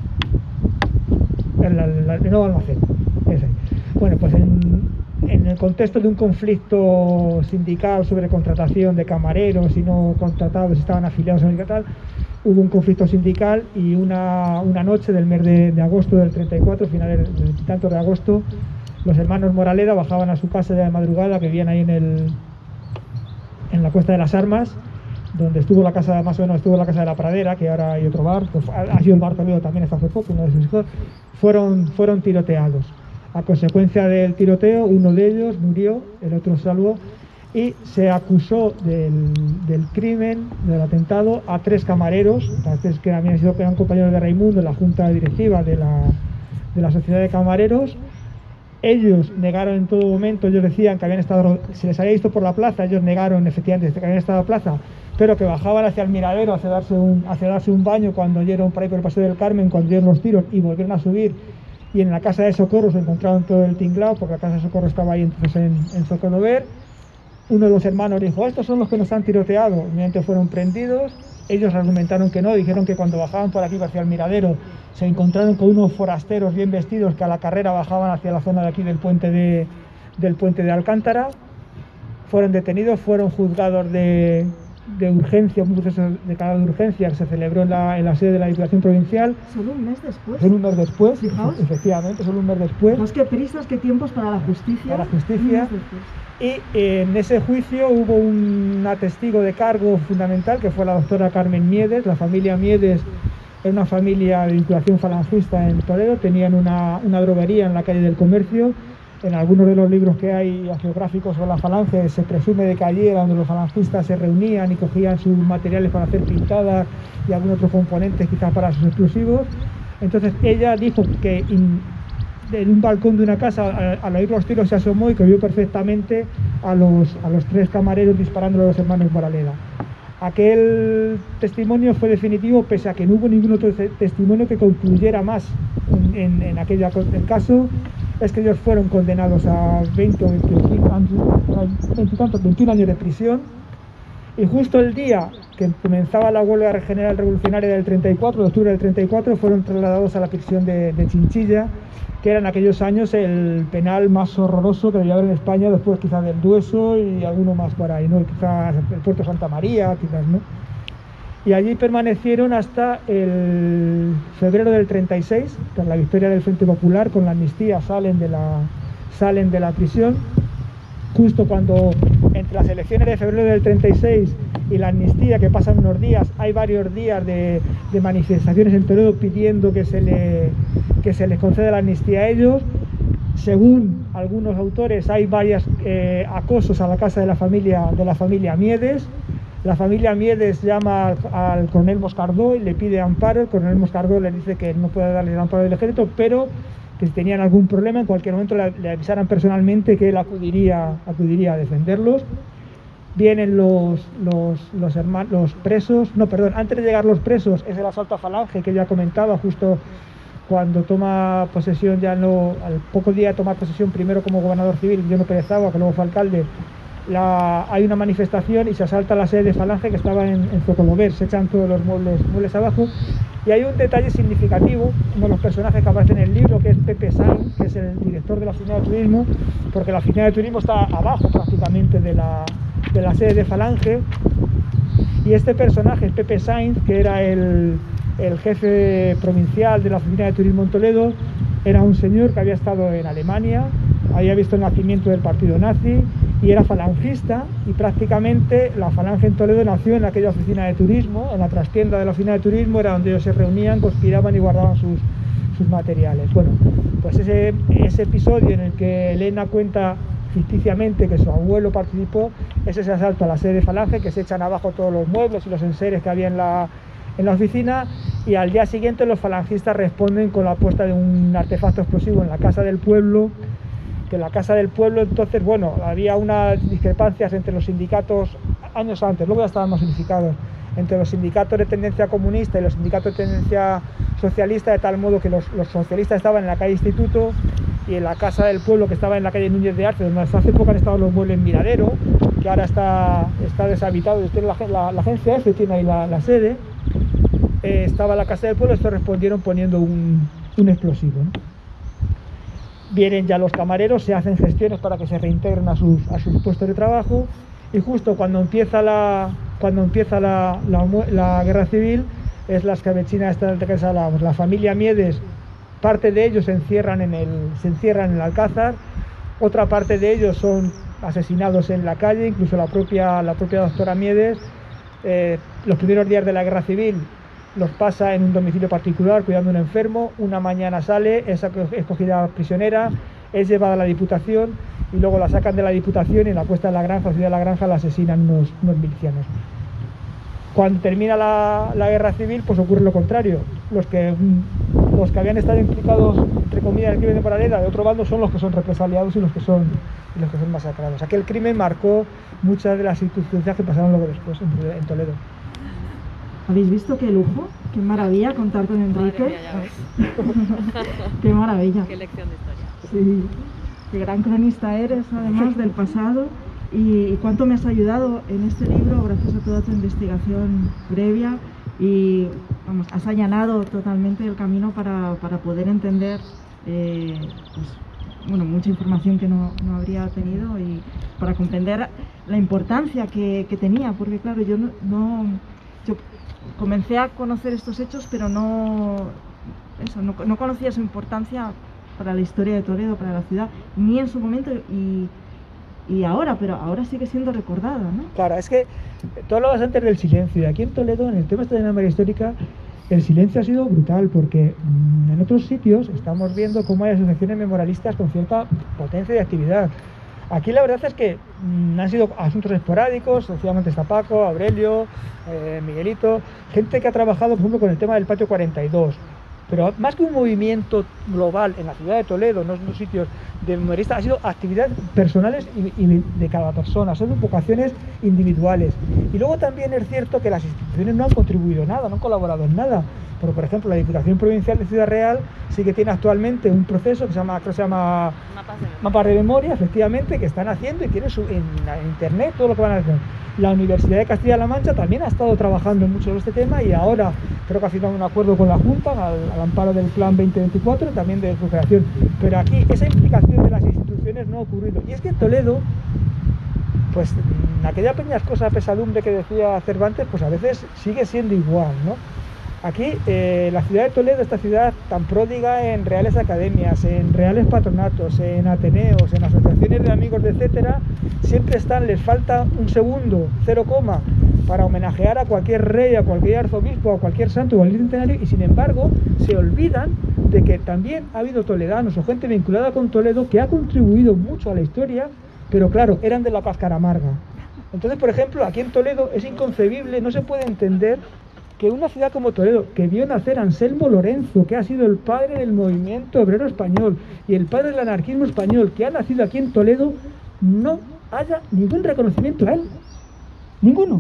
C: el, el, el nuevo almacén. Ese. Bueno, pues en, en el contexto de un conflicto sindical sobre contratación de camareros y no contratados, estaban afiliados a un tal, hubo un conflicto sindical, y una, una noche del mes de, de agosto del treinta y cuatro, finales del tanto de agosto, los hermanos Moraleda bajaban a su casa de madrugada, que vivían ahí en, el, en la Cuesta de las Armas, donde estuvo la casa, más o menos estuvo la casa de la Pradera, que ahora hay otro bar, que ha sido el bar Toledo también hasta hace poco, uno de sus hijos, fueron, fueron tiroteados. A consecuencia del tiroteo, uno de ellos murió, el otro salvó, y se acusó del, del crimen, del atentado, a tres camareros, tres que habían sido eran compañeros de Raimundo en la junta directiva de la, de la sociedad de camareros. Ellos negaron en todo momento, ellos decían que habían estado, se les había visto por la plaza, ellos negaron efectivamente que habían estado en la plaza, pero que bajaban hacia el miradero hacia darse un, hacia darse un baño cuando oyeron por ahí por el Paseo del Carmen, cuando oyeron los tiros y volvieron a subir, y en la casa de Socorro se encontraron todo el tinglao, porque la casa de Socorro estaba ahí entonces en, en Zocodover. Uno de los hermanos dijo, estos son los que nos han tiroteado, inmediatamente fueron prendidos. Ellos argumentaron que no, dijeron que cuando bajaban por aquí hacia el miradero se encontraron con unos forasteros bien vestidos que a la carrera bajaban hacia la zona de aquí del puente de, del puente de Alcántara. Fueron detenidos, fueron juzgados de, de urgencia, un proceso declarado de urgencia que se celebró en la, en la sede de la Diputación Provincial.
D: ¿Solo un mes después?
C: Solo un mes después,
D: Fijaos.
C: Efectivamente, solo un mes después.
D: Pues qué prisas, qué tiempos para la justicia.
C: Para la justicia. Y en ese juicio hubo una testigo de cargo fundamental, que fue la doctora Carmen Miedes. La familia Miedes era una familia de vinculación falangista en Toledo, tenían una, una droguería en la calle del Comercio. En algunos de los libros que hay geográficos sobre la falange se presume de que allí era donde los falangistas se reunían y cogían sus materiales para hacer pintadas y algún otro componente quizás para sus explosivos. Entonces ella dijo que in, en un balcón de una casa, al oír los tiros se asomó y que vio perfectamente a los, a los tres camareros disparándole a los hermanos Moraleda. Aquel testimonio fue definitivo, pese a que no hubo ningún otro testimonio que concluyera más en, en, en aquel el caso. Es que ellos fueron condenados a veinte o veintiún años de prisión, y justo el día que comenzaba la huelga general revolucionaria del treinta y cuatro, de octubre del treinta y cuatro, fueron trasladados a la prisión de, de Chinchilla, que era en aquellos años el penal más horroroso que debía haber en España, después quizás del Dueso y alguno más por ahí, ¿no? Quizás el Puerto Santa María, quizás, ¿no? Y allí permanecieron hasta el febrero del treinta y seis, tras la victoria del Frente Popular, con la amnistía salen de la, salen de la prisión. Justo cuando entre las elecciones de febrero del treinta y seis y la amnistía, que pasan unos días, hay varios días de, de manifestaciones en Toledo pidiendo que se, le, que se les conceda la amnistía a ellos. Según algunos autores, hay varios eh, acosos a la casa de la familia, de la familia Miedes. La familia Miedes llama al, al coronel Moscardó y le pide amparo. El coronel Moscardó le dice que no puede darle el amparo del ejército, pero que si tenían algún problema en cualquier momento le, le avisaran personalmente que él acudiría, acudiría a defenderlos. Vienen los, los, los, hermanos, los presos, no, perdón, antes de llegar los presos es el asalto a Falange, que ya comentaba, justo cuando toma posesión, ya no, al poco día de tomar posesión, primero como gobernador civil, Guillermo Pérez Agua, que luego fue alcalde. La, hay una manifestación y se asalta la sede de Falange, que estaba en, en Zocodover, se echan todos los muebles, muebles abajo. Y hay un detalle significativo, uno de los personajes que aparece en el libro, que es Pepe Sainz, que es el director de la oficina de turismo, porque la oficina de turismo está abajo prácticamente de la, de la sede de Falange. Y este personaje, Pepe Sainz, que era el, el jefe provincial de la oficina de turismo en Toledo, era un señor que había estado en Alemania, había visto el nacimiento del partido nazi y era falangista, y prácticamente la Falange en Toledo nació en aquella oficina de turismo, en la trastienda de la oficina de turismo, era donde ellos se reunían, conspiraban y guardaban sus, sus materiales. Bueno, pues ese, ese episodio en el que Elena cuenta ficticiamente que su abuelo participó, es ese asalto a la sede de Falange, que se echan abajo todos los muebles y los enseres que había en la, en la oficina, y al día siguiente los falangistas responden con la puesta de un artefacto explosivo en la casa del pueblo. Que en la casa del pueblo, entonces, bueno, había unas discrepancias entre los sindicatos, años antes, luego ya estaban más unificados, entre los sindicatos de tendencia comunista y los sindicatos de tendencia socialista, de tal modo que los, los socialistas estaban en la calle Instituto, y en la casa del pueblo, que estaba en la calle Núñez de Arce, donde hasta hace poco han estado los muebles Miradero, que ahora está, está deshabitado, y la, la, la agencia F tiene ahí la, la sede, eh, estaba la casa del pueblo. Estos respondieron poniendo un, un explosivo, ¿no? Vienen ya los camareros, se hacen gestiones para que se reintegren a sus, a sus puestos de trabajo, y justo cuando empieza la, cuando empieza la, la, la guerra civil, es la escabechina esta de que hablábamos. La familia Miedes, parte de ellos se encierran en el, se encierran en el Alcázar, otra parte de ellos son asesinados en la calle, incluso la propia, la propia doctora Miedes eh, los primeros días de la guerra civil los pasa en un domicilio particular cuidando a un enfermo. Una mañana sale, es escogida prisionera, es llevada a la Diputación y luego la sacan de la Diputación y la puesta en la granja, la ciudad de la granja, la asesinan unos, unos milicianos. Cuando termina la, la guerra civil, pues ocurre lo contrario. Los que, los que habían estado implicados, entre comillas, en el crimen de Moraleda de otro bando son los que son represaliados y los que son, y los que son masacrados. Aquel crimen marcó muchas de las circunstancias que pasaron luego después en, en Toledo.
D: ¿Habéis visto qué lujo? Qué maravilla contar con Enrique.
E: Madre mía, ya ves.
D: Qué maravilla.
E: Qué lección de historia.
D: Sí, qué gran cronista eres, además, del pasado. Y, y cuánto me has ayudado en este libro gracias a toda tu investigación previa y vamos, has allanado totalmente el camino para, para poder entender eh, pues, bueno, mucha información que no, no habría tenido y para comprender la importancia que, que tenía, porque claro, yo no, no yo comencé a conocer estos hechos, pero no, eso, no, no conocía su importancia para la historia de Toledo, para la ciudad, ni en su momento y Y ahora, pero ahora sigue siendo recordada, ¿no?
C: Claro, es que tú hablabas antes del silencio, y aquí en Toledo, en el tema este de la memoria histórica, el silencio ha sido brutal, porque mmm, en otros sitios estamos viendo cómo hay asociaciones memorialistas con cierta potencia de actividad. Aquí la verdad es que mmm, han sido asuntos esporádicos, decíamos está Paco, Aurelio, eh, Miguelito, gente que ha trabajado, por ejemplo, con el tema del patio cuarenta y dos. Pero más que un movimiento global en la ciudad de Toledo, en los sitios de memoristas, ha sido actividades personales y, y de cada persona, son vocaciones individuales. Y luego también es cierto que las instituciones no han contribuido nada, no han colaborado en nada. Porque, por ejemplo, la Diputación Provincial de Ciudad Real sí que tiene actualmente un proceso que se llama, creo que se llama
E: Mapas de memoria.
C: Mapas de memoria, efectivamente, que están haciendo y tienen su, en, en internet todo lo que van a hacer. La Universidad de Castilla-La Mancha también ha estado trabajando mucho en este tema y ahora creo que ha firmado un acuerdo con la Junta al, al amparo del Plan veinte veinticuatro, también de recuperación. Pero aquí esa implicación de las instituciones no ha ocurrido. Y es que en Toledo, pues aquella peñascosa pesadumbre que decía Cervantes, pues a veces sigue siendo igual, ¿no? Aquí, eh, la ciudad de Toledo, esta ciudad tan pródiga en reales academias, en reales patronatos, en ateneos, en asociaciones de amigos, etcétera, siempre están, les falta un segundo, cero coma, para homenajear a cualquier rey, a cualquier arzobispo, a cualquier santo o al centenario, y sin embargo se olvidan de que también ha habido toledanos o gente vinculada con Toledo que ha contribuido mucho a la historia, pero claro, eran de la cáscara amarga. Entonces, por ejemplo, aquí en Toledo es inconcebible, no se puede entender que una ciudad como Toledo, que vio nacer Anselmo Lorenzo, que ha sido el padre del movimiento obrero español y el padre del anarquismo español, que ha nacido aquí en Toledo, no haya ningún reconocimiento a él. Ninguno.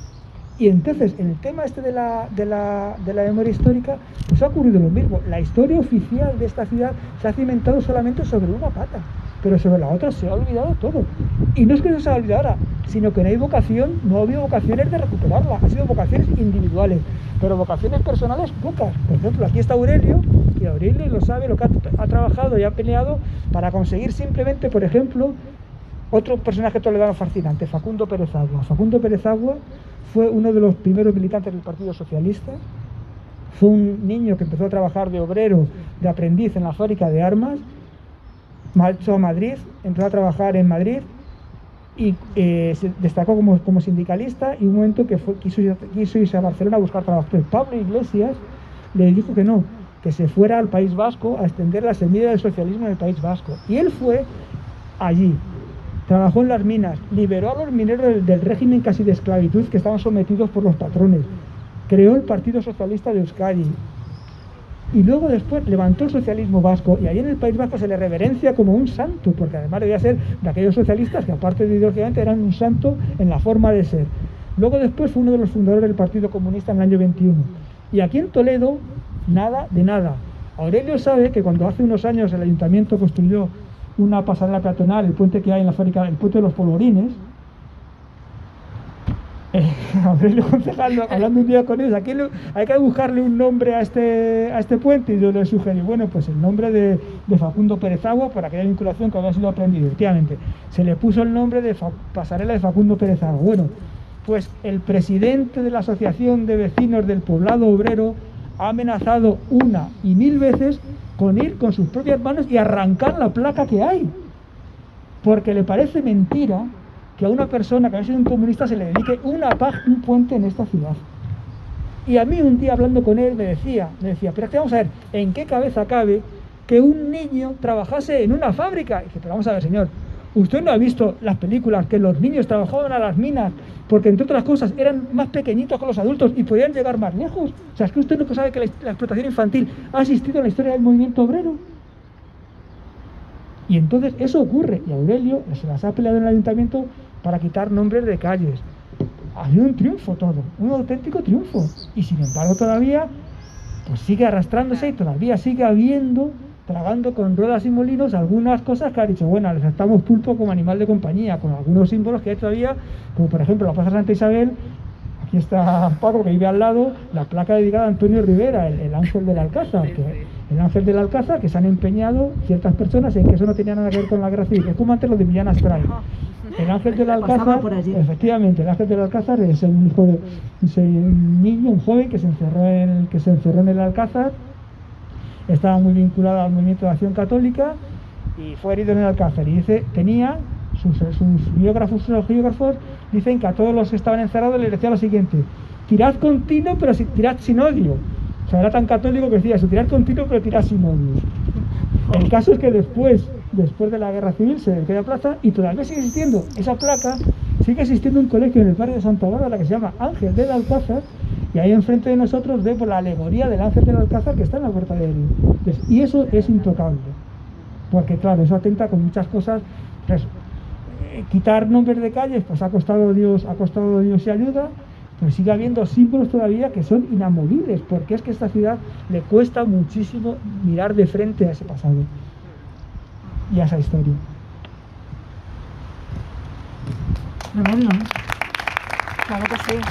C: Y entonces, en el tema este de la, de la, de la memoria histórica, pues ha ocurrido lo mismo. La historia oficial de esta ciudad se ha cimentado solamente sobre una pata, pero sobre la otra se ha olvidado todo. Y no es que no se ha olvidado ahora, sino que no hay vocación, no ha habido vocaciones de recuperarla, ha sido vocaciones individuales, pero vocaciones personales pocas. Por ejemplo, aquí está Aurelio, y Aurelio lo sabe, lo que ha, ha trabajado y ha peleado para conseguir simplemente, por ejemplo, otro personaje toledano fascinante, Facundo Pérez Agua. Facundo Pérez Agua fue uno de los primeros militantes del Partido Socialista, fue un niño que empezó a trabajar de obrero, de aprendiz en la fábrica de armas, marchó a Madrid, empezó a trabajar en Madrid y eh, se destacó como, como sindicalista, y un momento que fue, quiso, quiso irse a Barcelona a buscar trabajo. Pero Pablo Iglesias le dijo que no, que se fuera al País Vasco a extender la semilla del socialismo en el País Vasco. Y él fue allí, trabajó en las minas, liberó a los mineros del, del régimen casi de esclavitud que estaban sometidos por los patrones, creó el Partido Socialista de Euskadi, y luego después levantó el socialismo vasco, y allí en el País Vasco se le reverencia como un santo, porque además debía ser de aquellos socialistas que aparte de ideológicamente eran un santo en la forma de ser. Luego después fue uno de los fundadores del Partido Comunista en el año veintiuno. Y aquí en Toledo, nada de nada. Aurelio sabe que cuando hace unos años el ayuntamiento construyó una pasarela peatonal, el puente que hay en la fábrica, el puente de los Polvorines, Eh, Aurelio concejal, hablando un día con ellos, aquí lo, hay que buscarle un nombre a este, a este puente, y yo le sugerí, bueno, pues el nombre de, de Facundo Pérez Agua, por aquella vinculación que había sido aprendido. Efectivamente, se le puso el nombre de Fa, pasarela de Facundo Pérez Agua. Bueno, pues el presidente de la Asociación de Vecinos del Poblado Obrero ha amenazado una y mil veces con ir con sus propias manos y arrancar la placa que hay, porque le parece mentira que a una persona que ha sido un comunista se le dedique una paz, un puente en esta ciudad. Y a mí un día hablando con él me decía, me decía, pero es que vamos a ver, ¿en qué cabeza cabe que un niño trabajase en una fábrica? Y dije, pero vamos a ver, señor, ¿usted no ha visto las películas que los niños trabajaban a las minas porque, entre otras cosas, eran más pequeñitos que los adultos y podían llegar más lejos? O sea, es que usted no sabe que la, la explotación infantil ha existido en la historia del movimiento obrero. Y entonces eso ocurre, y Aurelio se las ha peleado en el ayuntamiento para quitar nombres de calles. Ha sido un triunfo todo, un auténtico triunfo. Y sin embargo todavía pues sigue arrastrándose y todavía sigue habiendo, tragando con ruedas y molinos, algunas cosas que ha dicho, bueno, les aceptamos pulpo como animal de compañía, con algunos símbolos que hay todavía, como por ejemplo la Plaza Santa Isabel. Aquí está Paco, que vive al lado, la placa dedicada a Antonio Rivera, el, el ángel del Alcázar, que, el ángel del Alcázar, que se han empeñado ciertas personas en que eso no tenía nada que ver con la guerra civil. Es como antes lo de Millán Astray. El ángel del Alcázar, efectivamente, el ángel del Alcázar es un hijo de es un niño, un joven que se encerró en, que se encerró en el Alcázar, estaba muy vinculado al movimiento de acción católica y fue herido en el Alcázar. Y dice, tenía, sus, sus biógrafos, los geógrafos, dicen que a todos los que estaban encerrados les decía lo siguiente: tirad continuo, pero si, tirad sin odio. O sea, era tan católico que decía eso, tirad continuo, pero tirad sin odio. El caso es que después, después de la guerra civil, se queda plaza y todavía sigue existiendo esa placa, sigue existiendo un colegio en el barrio de Santa Bárbara que se llama Ángel del Alcázar, y ahí enfrente de nosotros vemos la alegoría del Ángel del Alcázar que está en la puerta del... Y eso es intocable, porque claro, eso atenta con muchas cosas. Pues, eh, quitar nombres de calles, pues ha costado Dios, ha costado Dios y ayuda, pero sigue habiendo símbolos todavía que son inamovibles, porque es que a esta ciudad le cuesta muchísimo mirar de frente a ese pasado y a esa historia.
D: Tremendo, ¿no? Claro que sí.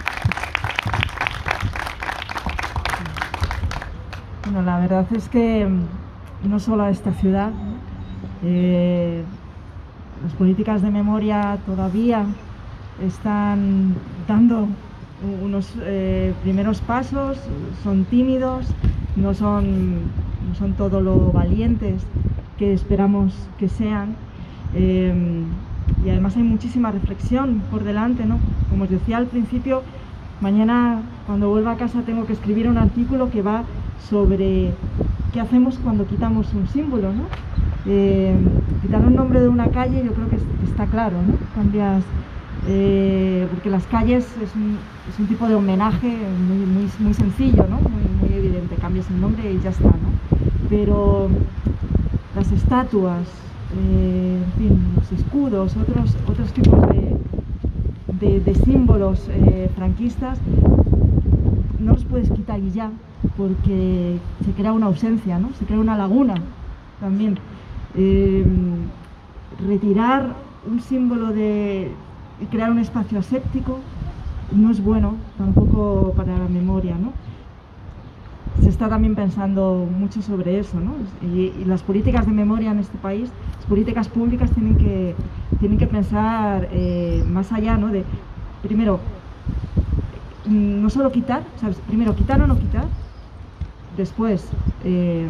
D: Bueno, la verdad es que no solo a esta ciudad, eh, las políticas de memoria todavía están dando unos eh, primeros pasos, son tímidos, no son, no son todo lo valientes que esperamos que sean, eh, y además hay muchísima reflexión por delante, ¿no? Como os decía al principio, mañana cuando vuelva a casa tengo que escribir un artículo que va sobre qué hacemos cuando quitamos un símbolo, ¿no? Eh, quitar un nombre de una calle yo creo que está claro, ¿no? Cambias, eh, porque las calles es un, es un tipo de homenaje muy, muy, muy sencillo, ¿no? Muy, muy evidente, cambias el nombre y ya está, ¿no? Pero las estatuas, eh, en fin, los escudos, otros, otros tipos de, de, de símbolos eh, franquistas, no los puedes quitar y ya, porque se crea una ausencia, ¿no? Se crea una laguna también. Eh, retirar un símbolo de y crear un espacio aséptico no es bueno tampoco para la memoria, ¿no? Se está también pensando mucho sobre eso, ¿no? Y, y las políticas de memoria en este país, las políticas públicas tienen que, tienen que pensar eh, más allá, ¿no? De, primero, no solo quitar, ¿sabes? Primero, quitar o no quitar. Después, eh,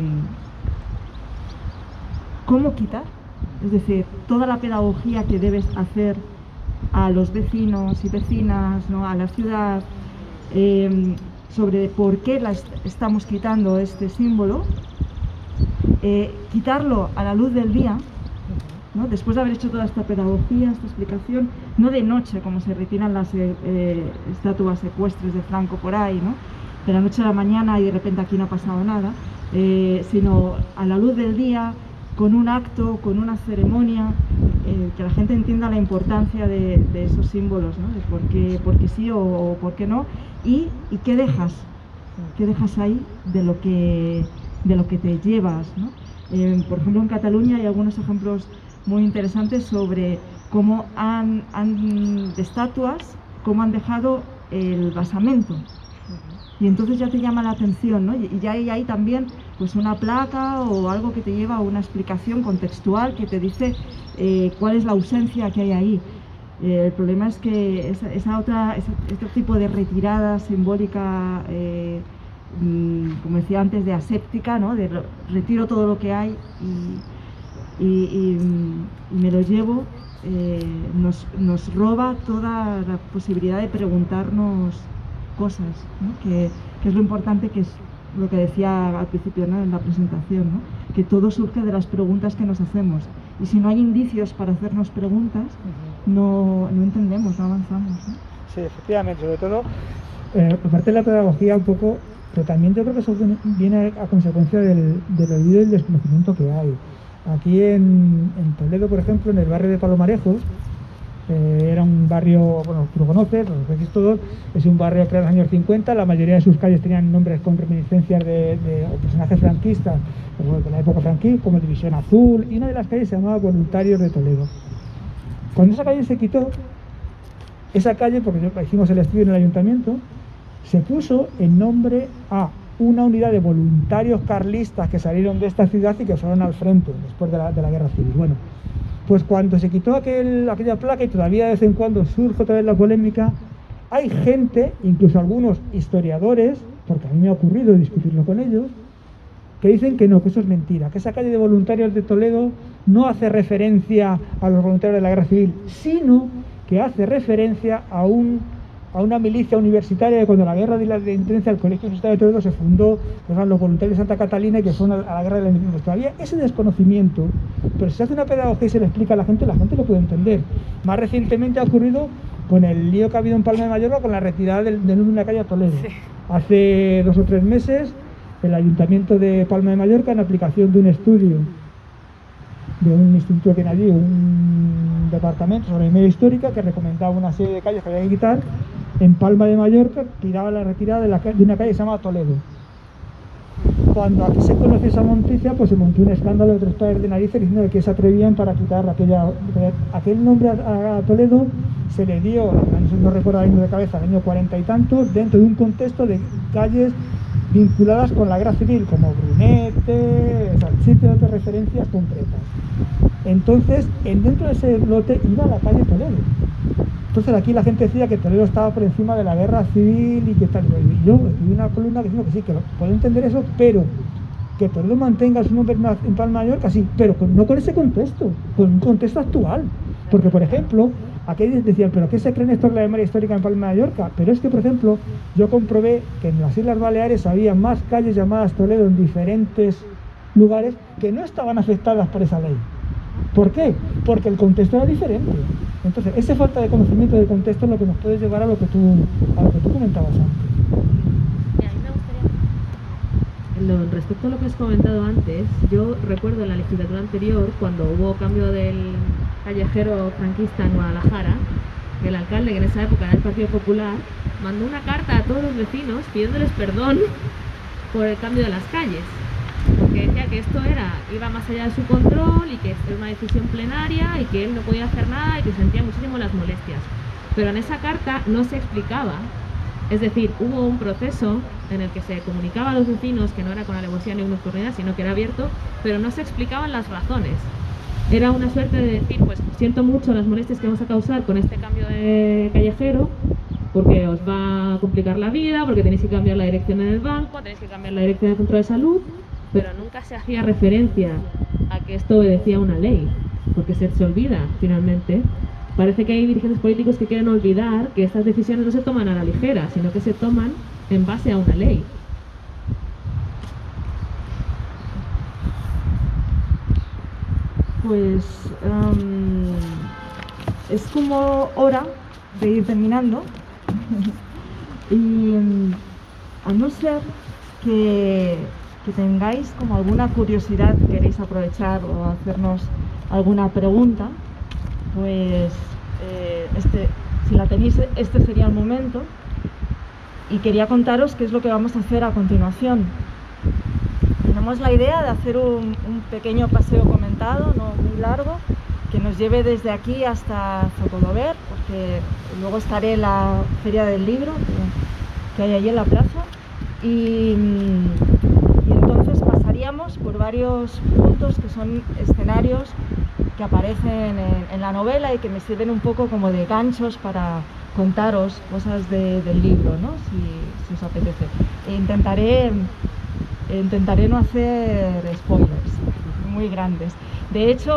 D: ¿cómo quitar? Es decir, toda la pedagogía que debes hacer a los vecinos y vecinas, ¿no? A la ciudad, eh, sobre por qué la est estamos quitando este símbolo, eh, quitarlo a la luz del día, ¿no? Después de haber hecho toda esta pedagogía, esta explicación, no de noche como se retiran las eh, estatuas ecuestres de Franco por ahí, ¿no? De la noche a la mañana y de repente aquí no ha pasado nada, eh, sino a la luz del día, con un acto, con una ceremonia, eh, que la gente entienda la importancia de, de esos símbolos, ¿no? De por qué, por qué sí o, o por qué no, y, y qué dejas, qué dejas ahí de lo que, de lo que te llevas, ¿no? Eh, por ejemplo, en Cataluña hay algunos ejemplos muy interesantes sobre cómo han, han de estatuas, cómo han dejado el basamento. Y entonces ya te llama la atención, ¿no? Y ya hay ahí también pues una placa o algo que te lleva a una explicación contextual que te dice eh, cuál es la ausencia que hay ahí. Eh, el problema es que esa, esa otra, ese, este tipo de retirada simbólica, eh, mmm, como decía antes, de aséptica, ¿no? De retiro todo lo que hay y, y, y, y me lo llevo, eh, nos, nos roba toda la posibilidad de preguntarnos cosas, ¿no? que, que es lo importante, que es lo que decía al principio, ¿no? en la presentación, ¿no? que todo surge de las preguntas que nos hacemos, y si no hay indicios para hacernos preguntas, no, no entendemos, no avanzamos, ¿no?
C: Sí, efectivamente, sobre todo, eh, aparte de la pedagogía un poco, pero también yo creo que eso viene a consecuencia del, del olvido y el desconocimiento que hay. Aquí en, en Toledo, por ejemplo, en el barrio de Palomarejos, eh, era un barrio, bueno, tú lo conoces, lo conocéis todos, es un barrio creado en los años cincuenta, la mayoría de sus calles tenían nombres con reminiscencias de, de personajes franquistas, de la época franquista, como División Azul, y una de las calles se llamaba Voluntarios de Toledo. Cuando esa calle se quitó, esa calle, porque hicimos el estudio en el ayuntamiento, se puso en nombre a una unidad de voluntarios carlistas que salieron de esta ciudad y que fueron al frente después de la, de la guerra civil. Bueno, pues cuando se quitó aquel, aquella placa, y todavía de vez en cuando surge otra vez la polémica, hay gente, incluso algunos historiadores, porque a mí me ha ocurrido discutirlo con ellos, que dicen que no, que eso es mentira, que esa calle de voluntarios de Toledo no hace referencia a los voluntarios de la guerra civil, sino que hace referencia a un a una milicia universitaria de cuando la guerra de la independencia, el Colegio Universitario de Toledo se fundó, que eran los voluntarios de Santa Catalina, y que fueron a la guerra de la independencia. Todavía ese desconocimiento, pero si se hace una pedagogía y se le explica a la gente, la gente lo puede entender. Más recientemente ha ocurrido con el lío que ha habido en Palma de Mallorca con la retirada del, del nombre de una calle a Toledo. Sí. Hace dos o tres meses, el Ayuntamiento de Palma de Mallorca, en aplicación de un estudio de un instituto que tiene allí, un departamento sobre memoria histórica, que recomendaba una serie de calles que había que quitar, en Palma de Mallorca pidaba la retirada de, la, de una calle que se llama Toledo. Cuando aquí se conoció esa noticia, pues se montó un escándalo de tres pares de narices diciendo que se atrevían para quitar aquella, aquel nombre a, a Toledo. Se le dio, no recuerdo el año de cabeza, el año cuarenta y tantos, dentro de un contexto de calles vinculadas con la guerra civil, como Brunete, siete otras referencias concretas. Entonces, en dentro de ese lote iba la calle Toledo. Entonces aquí la gente decía que Toledo estaba por encima de la guerra civil y que tal. Y yo escribí una columna diciendo que sí, que lo, puedo entender eso, pero que Toledo mantenga su nombre en Palma de Mallorca, sí, pero con, no con ese contexto, con un contexto actual. Porque, por ejemplo, aquí decían, ¿pero qué se creen esto en la memoria histórica en Palma de Mallorca? Pero es que, por ejemplo, yo comprobé que en las Islas Baleares había más calles llamadas Toledo en diferentes lugares que no estaban afectadas por esa ley. ¿Por qué? Porque el contexto era diferente. Entonces, esa falta de conocimiento del contexto es lo que nos puede llevar a lo que tú, a lo que tú comentabas antes.
B: Y a mí me gustaría... Lo, respecto a lo que has comentado antes, yo recuerdo en la legislatura anterior, cuando hubo cambio del callejero franquista en Guadalajara, el alcalde, que en esa época era el Partido Popular, mandó una carta a todos los vecinos pidiéndoles perdón por el cambio de las calles, porque decía que esto era iba más allá de su control y que era una decisión plenaria y que él no podía hacer nada y que sentía muchísimo las molestias. Pero en esa carta no se explicaba, es decir, hubo un proceso en el que se comunicaba a los vecinos, que no era con alevosía ni nocturnidad, sino que era abierto, pero no se explicaban las razones. Era una suerte de decir, pues siento mucho las molestias que vamos a causar con este cambio de callejero, porque os va a complicar la vida, porque tenéis que cambiar la dirección en el banco, tenéis que cambiar la dirección del centro de salud, pero nunca se hacía referencia a que esto obedecía a una ley, porque se, se olvida finalmente. Parece que hay dirigentes políticos que quieren olvidar que estas decisiones no se toman a la ligera, sino que se toman en base a una ley.
D: Pues um, es como hora de ir terminando y um, a no ser que, que tengáis como alguna curiosidad, queréis aprovechar o hacernos alguna pregunta, pues eh, este, si la tenéis, este sería el momento. Y quería contaros qué es lo que vamos a hacer a continuación. Tenemos la idea de hacer un, un pequeño paseo comentado, no muy largo, que nos lleve desde aquí hasta Zocodover, porque luego estaré en la Feria del Libro que, que hay allí en la plaza, y, y entonces pasaríamos por varios puntos que son escenarios que aparecen en, en la novela y que me sirven un poco como de ganchos para contaros cosas de, del libro, ¿no? si, si os apetece. E intentaré, intentaré no hacer spoilers muy grandes. De hecho,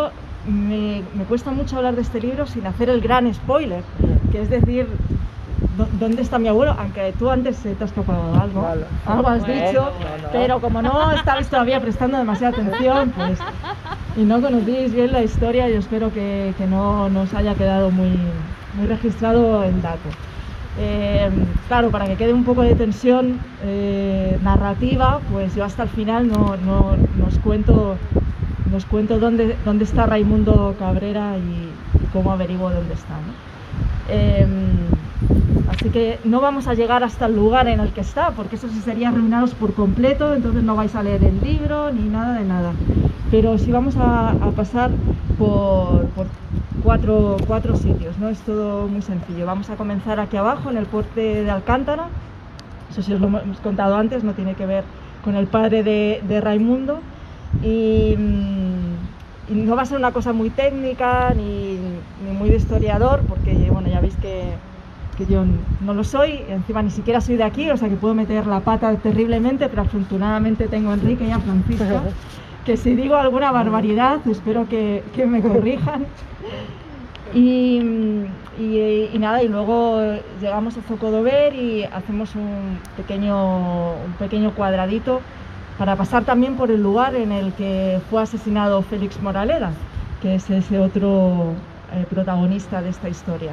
D: me, me cuesta mucho hablar de este libro sin hacer el gran spoiler, que es decir, ¿dónde está mi abuelo? Aunque tú antes te has escapado algo, vale. algo has
E: bueno,
D: dicho,
E: no, no.
D: pero como no estabais todavía prestando demasiada atención, pues, y no conocéis bien la historia, yo espero que, que no nos haya quedado muy, muy registrado el dato. Eh, claro, para que quede un poco de tensión eh, narrativa, pues yo hasta el final no, no, no os cuento, no os cuento dónde, dónde está Raimundo Cabrera y, y cómo averiguo dónde está, ¿no? Eh, así que no vamos a llegar hasta el lugar en el que está, porque eso sí sería arruinaros por completo, entonces no vais a leer el libro ni nada de nada. Pero sí vamos a, a pasar por, por cuatro, cuatro sitios, ¿no? Es todo muy sencillo. Vamos a comenzar aquí abajo, en el puente de Alcántara. Eso sí os lo hemos contado antes, no tiene que ver con el padre de, de Raimundo. Y, y no va a ser una cosa muy técnica ni, ni muy de historiador, porque bueno, ya veis que, que yo no lo soy, encima ni siquiera soy de aquí, o sea que puedo meter la pata terriblemente, pero afortunadamente tengo a Enrique y a Francisca, que si digo alguna barbaridad espero que, que me corrijan. Y, y, y nada, y luego llegamos a Zocodover y hacemos un pequeño, un pequeño cuadradito para pasar también por el lugar en el que fue asesinado Félix Moraleda, que es ese otro eh, protagonista de esta historia.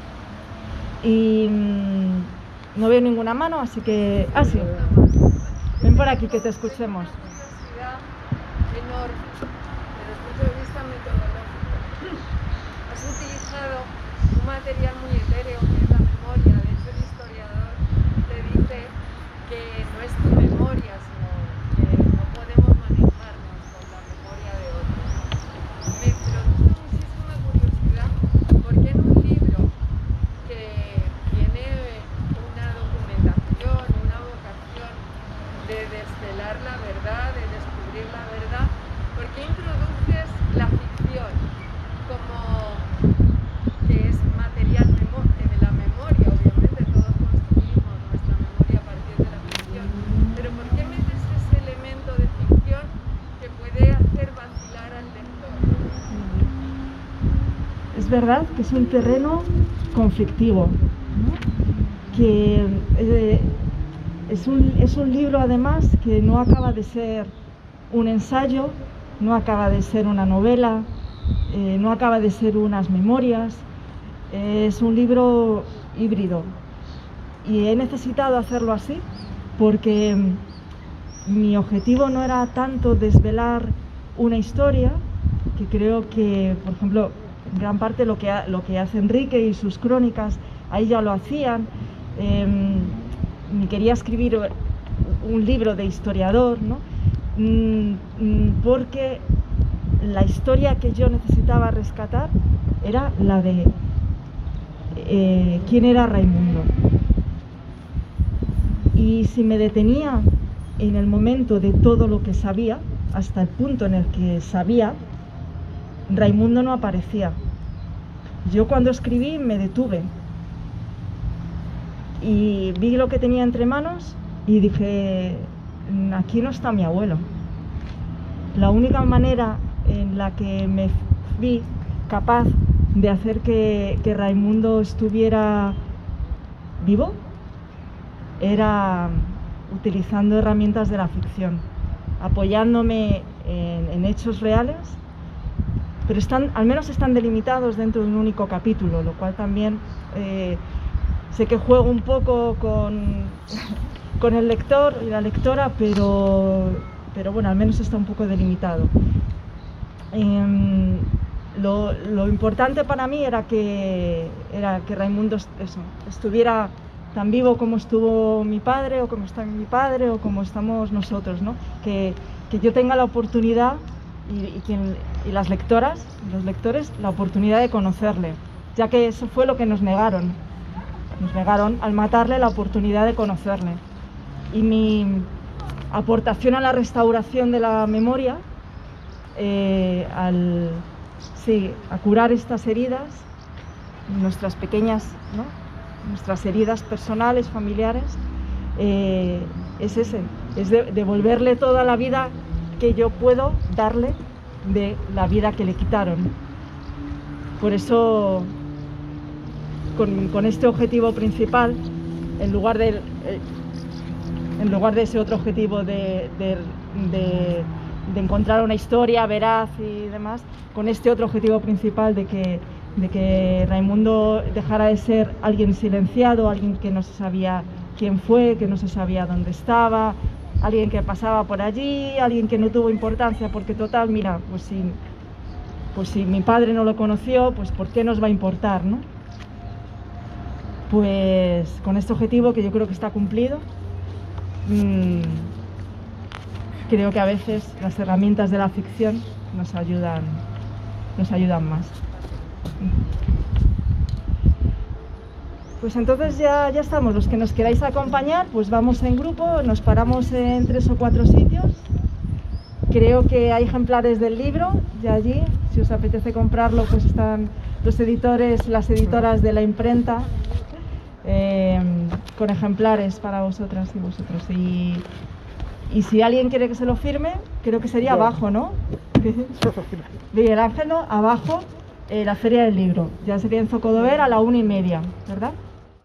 D: Y mmm, no veo ninguna mano, así que... Ah, sí. Ven por aquí que te escuchemos.
F: Enorme, desde el punto de vista metodológico. Has utilizado un material muy etéreo que es la memoria. De hecho, el historiador te dice que no es tu memoria, sino que no podemos manejarnos con la memoria de otros. Me produce muchísima curiosidad por qué en un libro que tiene una documentación, una vocación de desvelar la verdad, de descubrir la verdad, ¿por qué introduces la ficción como que es material de la memoria? Obviamente todos construimos nuestra memoria a partir de la ficción, pero ¿por qué metes ese elemento de ficción que puede hacer vacilar al lector?
D: Es verdad que es un terreno conflictivo, ¿no? Que eh, es, un, es un libro además que no acaba de ser un ensayo, no acaba de ser una novela, eh, no acaba de ser unas memorias, eh, es un libro híbrido y he necesitado hacerlo así porque mi objetivo no era tanto desvelar una historia, que creo que, por ejemplo, en gran parte lo que, ha, lo que hace Enrique y sus crónicas, ahí ya lo hacían. Eh, ni quería escribir un libro de historiador, ¿no? Porque la historia que yo necesitaba rescatar era la de eh, quién era Raimundo. Y si me detenía en el momento de todo lo que sabía, hasta el punto en el que sabía, Raimundo no aparecía. Yo cuando escribí me detuve y vi lo que tenía entre manos y dije, aquí no está mi abuelo. La única manera en la que me vi capaz de hacer que, que Raimundo estuviera vivo era utilizando herramientas de la ficción, apoyándome en, en hechos reales, pero están, al menos están delimitados dentro de un único capítulo, lo cual también eh, sé que juego un poco con, con el lector y la lectora, pero, pero bueno, al menos está un poco delimitado. Eh, lo, lo importante para mí era que, era que Raimundo eso, estuviera tan vivo como estuvo mi padre, o como está mi padre, o como estamos nosotros, ¿no? Que, que yo tenga la oportunidad, y, y, quien, y las lectoras, los lectores, la oportunidad de conocerle, ya que eso fue lo que nos negaron. Nos negaron al matarle la oportunidad de conocerle. Y mi aportación a la restauración de la memoria, eh, al, sí, a curar estas heridas, nuestras pequeñas, ¿no? nuestras heridas personales, familiares, eh, es ese, es de, devolverle toda la vida que yo puedo darle de la vida que le quitaron. por eso, con, con este objetivo principal, en lugar de, en lugar de ese otro objetivo de, de, de, de encontrar una historia veraz y demás, con este otro objetivo principal de que, de que Raimundo dejara de ser alguien silenciado, alguien que no se sabía quién fue, que no se sabía dónde estaba, alguien que pasaba por allí, alguien que no tuvo importancia, porque total, mira, pues si, pues si mi padre no lo conoció, pues ¿por qué nos va a importar, no? Pues con este objetivo, que yo creo que está cumplido, mmm, creo que a veces las herramientas de la ficción nos ayudan, nos ayudan más. Pues entonces ya, ya estamos, los que nos queráis acompañar, pues vamos en grupo, nos paramos en tres o cuatro sitios. Creo que hay ejemplares del libro de allí, si os apetece comprarlo, pues están los editores, las editoras de la imprenta, eh, con ejemplares para vosotras y vosotros. Y, y si alguien quiere que se lo firme, creo que sería abajo, ¿no? Miguel Ángel, ¿no? Abajo, eh, la Feria del Libro. Ya sería en Zocodover a la una y media, ¿verdad?